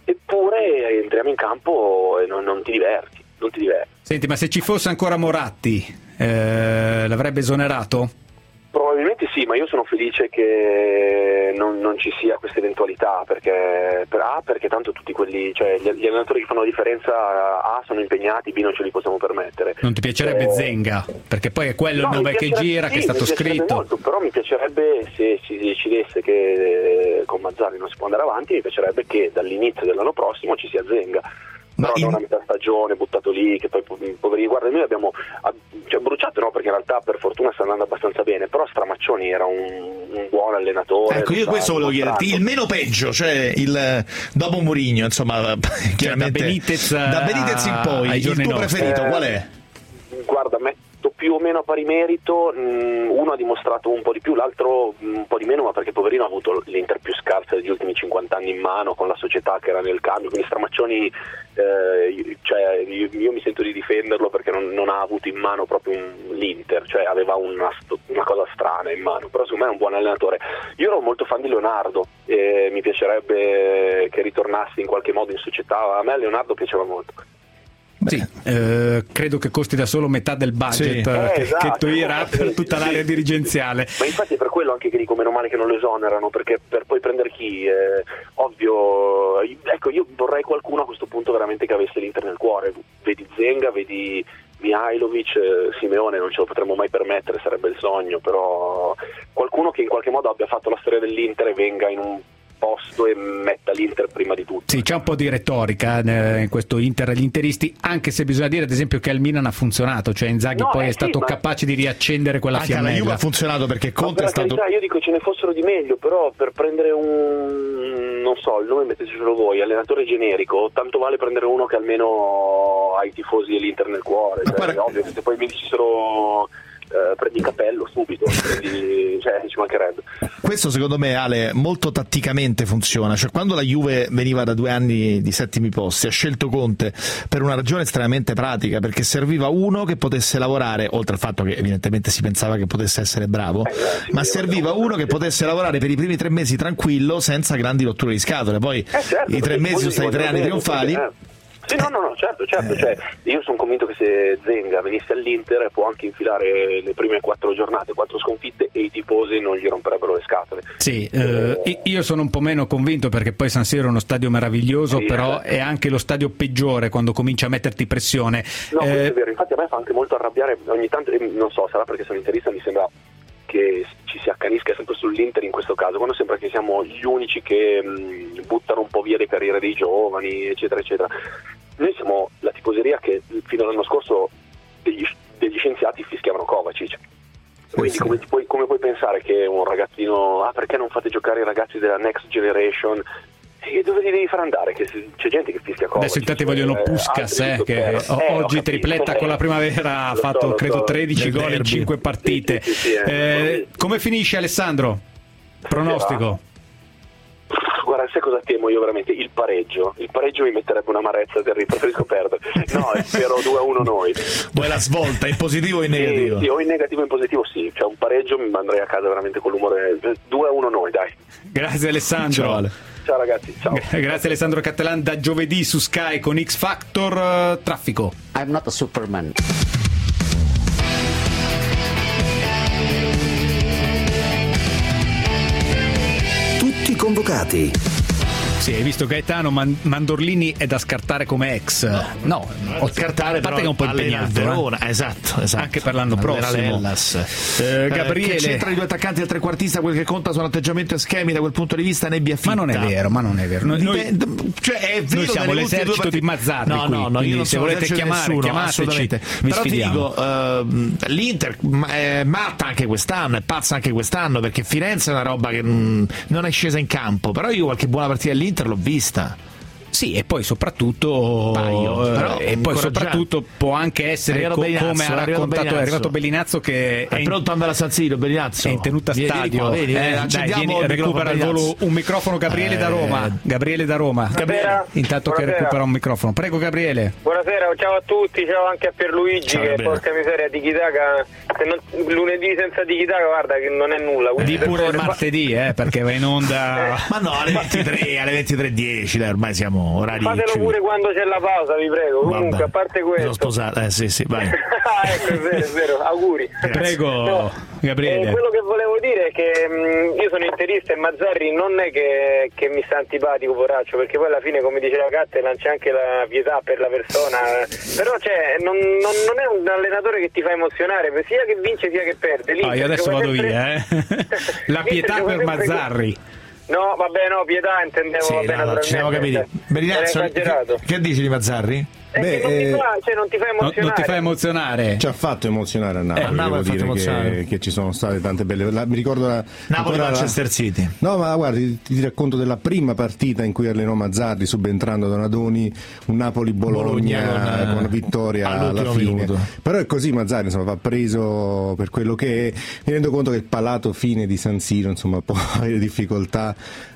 eppure entriamo in campo e non, non ti diverti, non ti diverti. Senti, ma se ci fosse ancora Moratti, eh, l'avrebbe esonerato? Probabilmente sì, ma io sono felice che non, non ci sia questa eventualità, perché per, A, perché tanto tutti quelli, cioè gli, gli allenatori che fanno la differenza, A, sono impegnati, B, non ce li possiamo permettere. Non ti piacerebbe eh... Zenga? Perché poi è quello no, il nome che gira, sì, che è stato mi scritto. Molto, però mi piacerebbe, se si decidesse che con Mazzarri non si può andare avanti, mi piacerebbe che dall'inizio dell'anno prossimo ci sia Zenga. Però non a metà stagione, buttato lì, che poi poverini, guarda, noi abbiamo cioè, bruciato, no, perché in realtà per fortuna sta andando abbastanza bene, però Stramaccioni era un, un buon allenatore. Ecco, io questo volevo chiederti, il meno peggio, cioè il dopo Mourinho, insomma, chiaramente da Benitez, da Benitez in poi, il tuo nostri. preferito eh, qual è? Guarda, metto più o meno a pari merito, uno ha dimostrato un po' di più, l'altro un po' di meno, ma perché poverino ha avuto l'Inter più scarsa degli ultimi cinquanta anni in mano, con la società che era nel cambio, quindi Stramaccioni, eh, cioè, io, io mi sento di difenderlo perché non, non ha avuto in mano proprio un, l'Inter, cioè aveva una, una cosa strana in mano, però secondo me è un buon allenatore. Io ero molto fan di Leonardo e mi piacerebbe che ritornasse in qualche modo in società, a me Leonardo piaceva molto. Sì, eh, credo che costi da solo metà del budget sì. eh, che, esatto, che toglierà sì, per tutta sì. l'area dirigenziale. Ma infatti è per quello anche che dico meno male che non lo esonerano, perché per poi prendere chi, eh, ovvio, ecco, io vorrei qualcuno a questo punto veramente che avesse l'Inter nel cuore, vedi Zenga, vedi Mihajlovic, eh, Simeone non ce lo potremmo mai permettere, sarebbe il sogno, però qualcuno che in qualche modo abbia fatto la storia dell'Inter e venga in un posto e metta l'Inter prima di tutto. Sì, c'è un po' di retorica eh, in questo Inter agli interisti, anche se bisogna dire ad esempio che al Milan ha funzionato, cioè Inzaghi no, poi eh, è stato sì, capace di riaccendere quella anche fiammella. Anche la Juve ha funzionato perché Conte per è stato carità, io dico ce ne fossero di meglio, però per prendere un non so, il nome mettetecelo voi, allenatore generico, tanto vale prendere uno che almeno ha i tifosi dell'Inter nel cuore, cioè, guarda... ovvio che se poi mi dicessero eh, prendi Capello subito, prendi, cioè ci mancherebbe. Questo secondo me, Ale, molto tatticamente funziona, cioè quando la Juve veniva da due anni di settimi posti ha scelto Conte per una ragione estremamente pratica, perché serviva uno che potesse lavorare, oltre al fatto che evidentemente si pensava che potesse essere bravo, eh, sì, ma serviva uno che potesse lavorare per i primi tre mesi tranquillo, senza grandi rotture di scatole. Poi eh certo, i tre mesi sono stati tre anni trionfali. Eh. Sì, no, no, no, certo, certo, cioè, io sono convinto che se Zenga venisse all'Inter può anche infilare le prime quattro giornate, quattro sconfitte e i tifosi non gli romperebbero le scatole. Sì, eh, io sono un po' meno convinto perché poi San Siro è uno stadio meraviglioso, sì, però è anche lo stadio peggiore quando comincia a metterti pressione. No, eh, questo è vero, infatti a me fa anche molto arrabbiare ogni tanto, non so, sarà perché sono interista, mi sembra che ci si accanisca sempre sull'Inter in questo caso, quando sembra che siamo gli unici che mh, buttano un po' via le carriere dei giovani, eccetera, eccetera. Noi siamo la tifoseria che fino all'anno scorso degli, degli scienziati fischiavano Kovacic. Quindi sì, come, puoi, come puoi pensare che un ragazzino, ah perché non fate giocare i ragazzi della Next Generation? E dove li devi far andare? Che c'è gente che fischia Kovacic. Adesso intanto vogliono Puskas, eh, che eh, oggi tripletta con la Primavera, ha fatto so, credo so. tredici gol in cinque partite. Sì, sì, sì, sì, eh, come finisce, Alessandro? Pronostico? Guarda, sai cosa temo io veramente? Il pareggio. Il pareggio mi metterebbe un'amarezza terribile, preferisco perdere. No, spero due a uno noi. Vuoi la svolta, in positivo o in negativo? Sì, sì, o in negativo o in positivo sì. Cioè un pareggio mi andrei a casa veramente con l'umore. due a uno noi, dai. Grazie Alessandro. Ciao, Ale. Ciao ragazzi, ciao. Grazie Alessandro Cattelan, da giovedì su Sky con X Factor. uh, Traffico. I'm not a Superman. Tutti convocati. Sì, hai visto Gaetano, Man- Mandorlini è da scartare come ex. No, no o scartare, a parte che è un po' impegnato, Verona, eh? esatto, esatto, anche per l'anno prossimo. Eh, Gabriele, che c'entra i due attaccanti e il trequartista, quel che conta sono atteggiamento e schemi, da quel punto di vista nebbia fitta. Ma non è vero, ma non è vero. Noi, Dipende, cioè è vero, noi siamo l'esercito part- di Mazzarri. No, qui, no, no, io non se volete chiamare, nessuno, chiamateci. Vi Però sfidiamo. ti dico, uh, l'Inter è matta anche quest'anno, è pazza anche quest'anno, perché Firenze è una roba che mh, non è scesa in campo, però io qualche buona partita dell'Inter l'ho vista. Sì, e poi soprattutto Paio, però e poi soprattutto può anche essere co- come ha raccontato, è arrivato Bellinazzo che è, è in, pronto ad andare a San Siro. Bellinazzo è in tenuta vieni stadio, qua, vedi, eh, dai, vieni, recupera al volo un microfono. Gabriele eh, da Roma Gabriele da Roma Gabriele, intanto buonasera. Che recupera un microfono, prego Gabriele. Buonasera, ciao a tutti, ciao anche a Pierluigi. Ciao, che porca miseria, Tiki Taka, se non, lunedì senza Tiki Taka guarda che non è nulla. Di pure il martedì eh, perché va in onda eh. ma no, alle ventitré alle ventitré e dieci, dai, ormai siamo orari. Fatelo pure quando c'è la pausa, vi prego. Comunque, vabbè, a parte questo, sposato, eh sì sì, vai. ah, ecco, è vero, è vero, auguri. Prego, no, Gabriele. Eh, quello che volevo dire è che mh, io sono interista e Mazzarri non è che, che mi sta antipatico, poraccio, perché poi alla fine, come diceva Cattelan, c'è anche la pietà per la persona, però cioè, non, non, non è un allenatore che ti fa emozionare, sia che vince sia che perde. Ah, io adesso vado sempre... via, eh. La pietà per Mazzarri. No, vabbè, no, pietà intendevo, sì, vabbè, no, no, ci siamo capiti. Bellinazzo, che, che dici di Mazzarri? Eh, Beh, non, ti fa, cioè, non ti fa emozionare. Non ti fa emozionare. Ci ha fatto emozionare a Napoli. Eh, devo dire che, che ci sono state tante belle. La, mi ricordo la, Napoli Manchester la... City. No, ma guardi, ti, ti racconto della prima partita in cui allenò Mazzarri subentrando Donadoni, un Napoli-Bologna, Bologna con, con vittoria alla fine. Minuto. Però è così, Mazzarri insomma va preso per quello che è. Mi rendo conto che il palato fine di San Siro insomma può avere difficoltà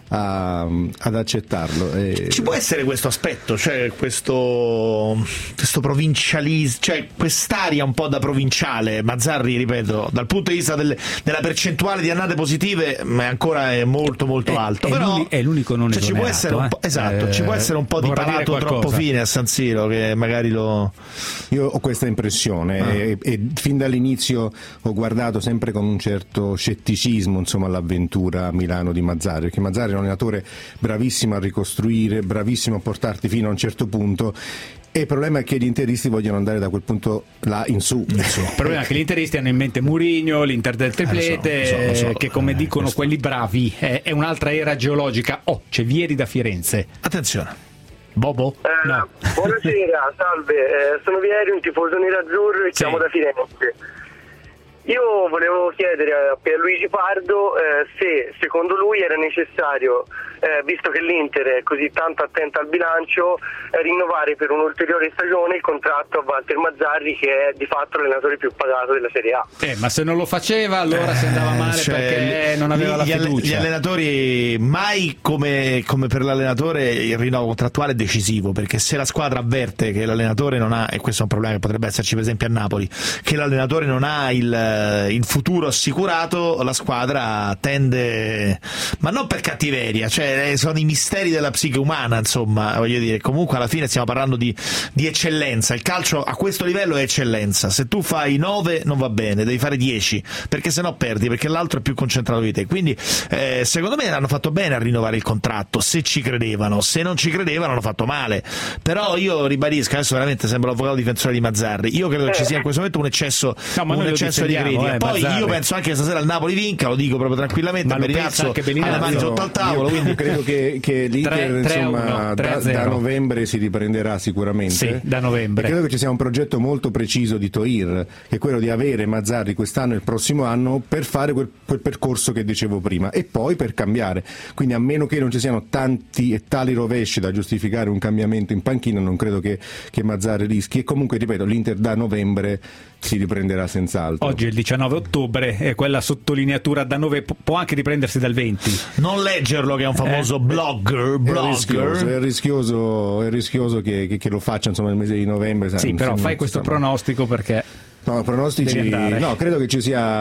A, ad accettarlo. E... Ci può essere questo aspetto, cioè questo, questo provincialismo, cioè quest'aria un po' da provinciale. Mazzarri, ripeto, dal punto di vista del, della percentuale di annate positive è ancora è molto molto alto, è, però è l'unico non cioè, ci può essere un po', eh? esatto, eh, ci può essere un po' di palato troppo fine a San Siro che magari lo... Io ho questa impressione ah. e, e fin dall'inizio ho guardato sempre con un certo scetticismo insomma all'avventura a Milano di Mazzarri, perché Mazzarri è un allenatore bravissimo a ricostruire, bravissimo a portarti fino a un certo punto, e il problema è che gli interisti vogliono andare da quel punto là in su. In su. Il problema è che gli interisti hanno in mente Mourinho, l'Inter del triplete, eh, lo so, lo so, lo so. che come dicono eh, quelli bravi è, è un'altra era geologica. Oh, c'è Vieri da Firenze. Attenzione. Bobo? Eh, no. Buonasera, salve, eh, sono Vieri, un tifoso nerazzurro e sì. Siamo da Firenze. Io volevo chiedere a Pierluigi Pardo eh, se secondo lui era necessario, eh, visto che l'Inter è così tanto attenta al bilancio, eh, rinnovare per un'ulteriore stagione il contratto a Walter Mazzarri, che è di fatto l'allenatore più pagato della Serie A. Eh, ma se non lo faceva allora si andava male, cioè, perché non aveva la fiducia. Gli allenatori, mai come, come per l'allenatore il rinnovo contrattuale è decisivo, perché se la squadra avverte che l'allenatore non ha, e questo è un problema che potrebbe esserci per esempio a Napoli, che l'allenatore non ha il il futuro assicurato, la squadra tende, ma non per cattiveria, cioè sono i misteri della psiche umana, insomma, voglio dire, comunque alla fine stiamo parlando di, di eccellenza. Il calcio a questo livello è eccellenza. Se tu fai nove non va bene, devi fare dieci, perché sennò perdi, perché l'altro è più concentrato di te. Quindi eh, secondo me hanno fatto bene a rinnovare il contratto, se ci credevano. Se non ci credevano hanno fatto male. Però io ribadisco, adesso veramente sembra l'avvocato difensore di Mazzarri, io credo che ci sia in questo momento un eccesso, no, un eccesso di critica. Eh, Poi Mazzarri. Io penso anche che stasera il Napoli vinca, lo dico proprio tranquillamente, ma Berinazzo ha le mani sotto al tavolo, quindi credo che, che l'Inter tre, insomma tre, da, da novembre si riprenderà sicuramente. Sì, da novembre. E credo che ci sia un progetto molto preciso di Toir, che è quello di avere Mazzarri quest'anno e il prossimo anno per fare quel, quel percorso che dicevo prima, e poi per cambiare. Quindi a meno che non ci siano tanti e tali rovesci da giustificare un cambiamento in panchina, non credo che, che Mazzarri rischi. E comunque ripeto, l'Inter da novembre si riprenderà senz'altro. Oggi è il diciannove ottobre e quella sottolineatura da nove può anche riprendersi dal venti. Non leggerlo, che è un famoso eh, blogger, blogger. È rischioso, è rischioso, è rischioso che, che, che lo faccia insomma nel mese di novembre. Sì, sai, però fai questo insomma. pronostico perché... No, pronostici, no, credo che ci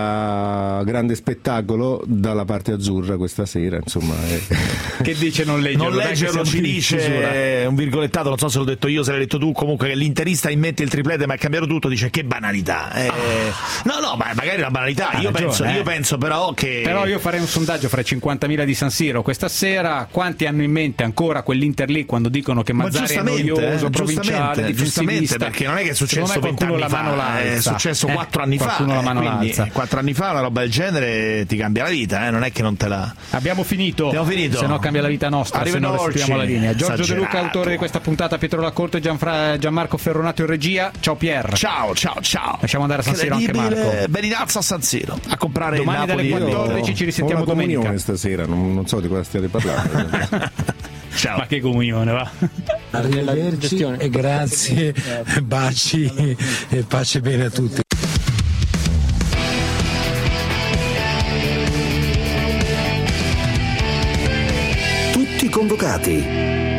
sia grande spettacolo dalla parte azzurra questa sera, insomma. È... Che dice non leggerlo? Non leggerlo ci dice un virgolettato, non so se l'ho detto io, se l'hai detto tu, comunque che l'interista ha in mente il triplete ma ha cambiato tutto, dice che banalità. Eh, ah. No, no, ma magari è una banalità, ah, io, ragione, penso, eh. io penso però che... Però io farei un sondaggio fra i cinquantamila di San Siro questa sera, quanti hanno in mente ancora quell'Inter lì quando dicono che Mazzarri è noioso, eh, provinciale, difensivista, perché non è che è successo vent'anni la mano fa, è successo eh, quattro anni fa, la mano quindi quattro anni fa una roba del genere ti cambia la vita, eh? Non è che non te la... Abbiamo finito, abbiamo finito. Se no cambia la vita nostra, se no restituiamo la linea. Giorgio De Luca, autore di questa puntata, Pietro Lacorte, Gianfra... Gianmarco Ferronato in regia. Ciao Pier. Ciao, ciao, ciao. Lasciamo andare a San Siro anche Marco. Berinazzo a San Siro a comprare domani il Napoli. Dalle quattordici ci risentiamo domenica stasera, non, non so di cosa stiate parlando. Ciao. Ma che comunione, va. Arrivederci e grazie, baci e pace bene a tutti. Tutti convocati.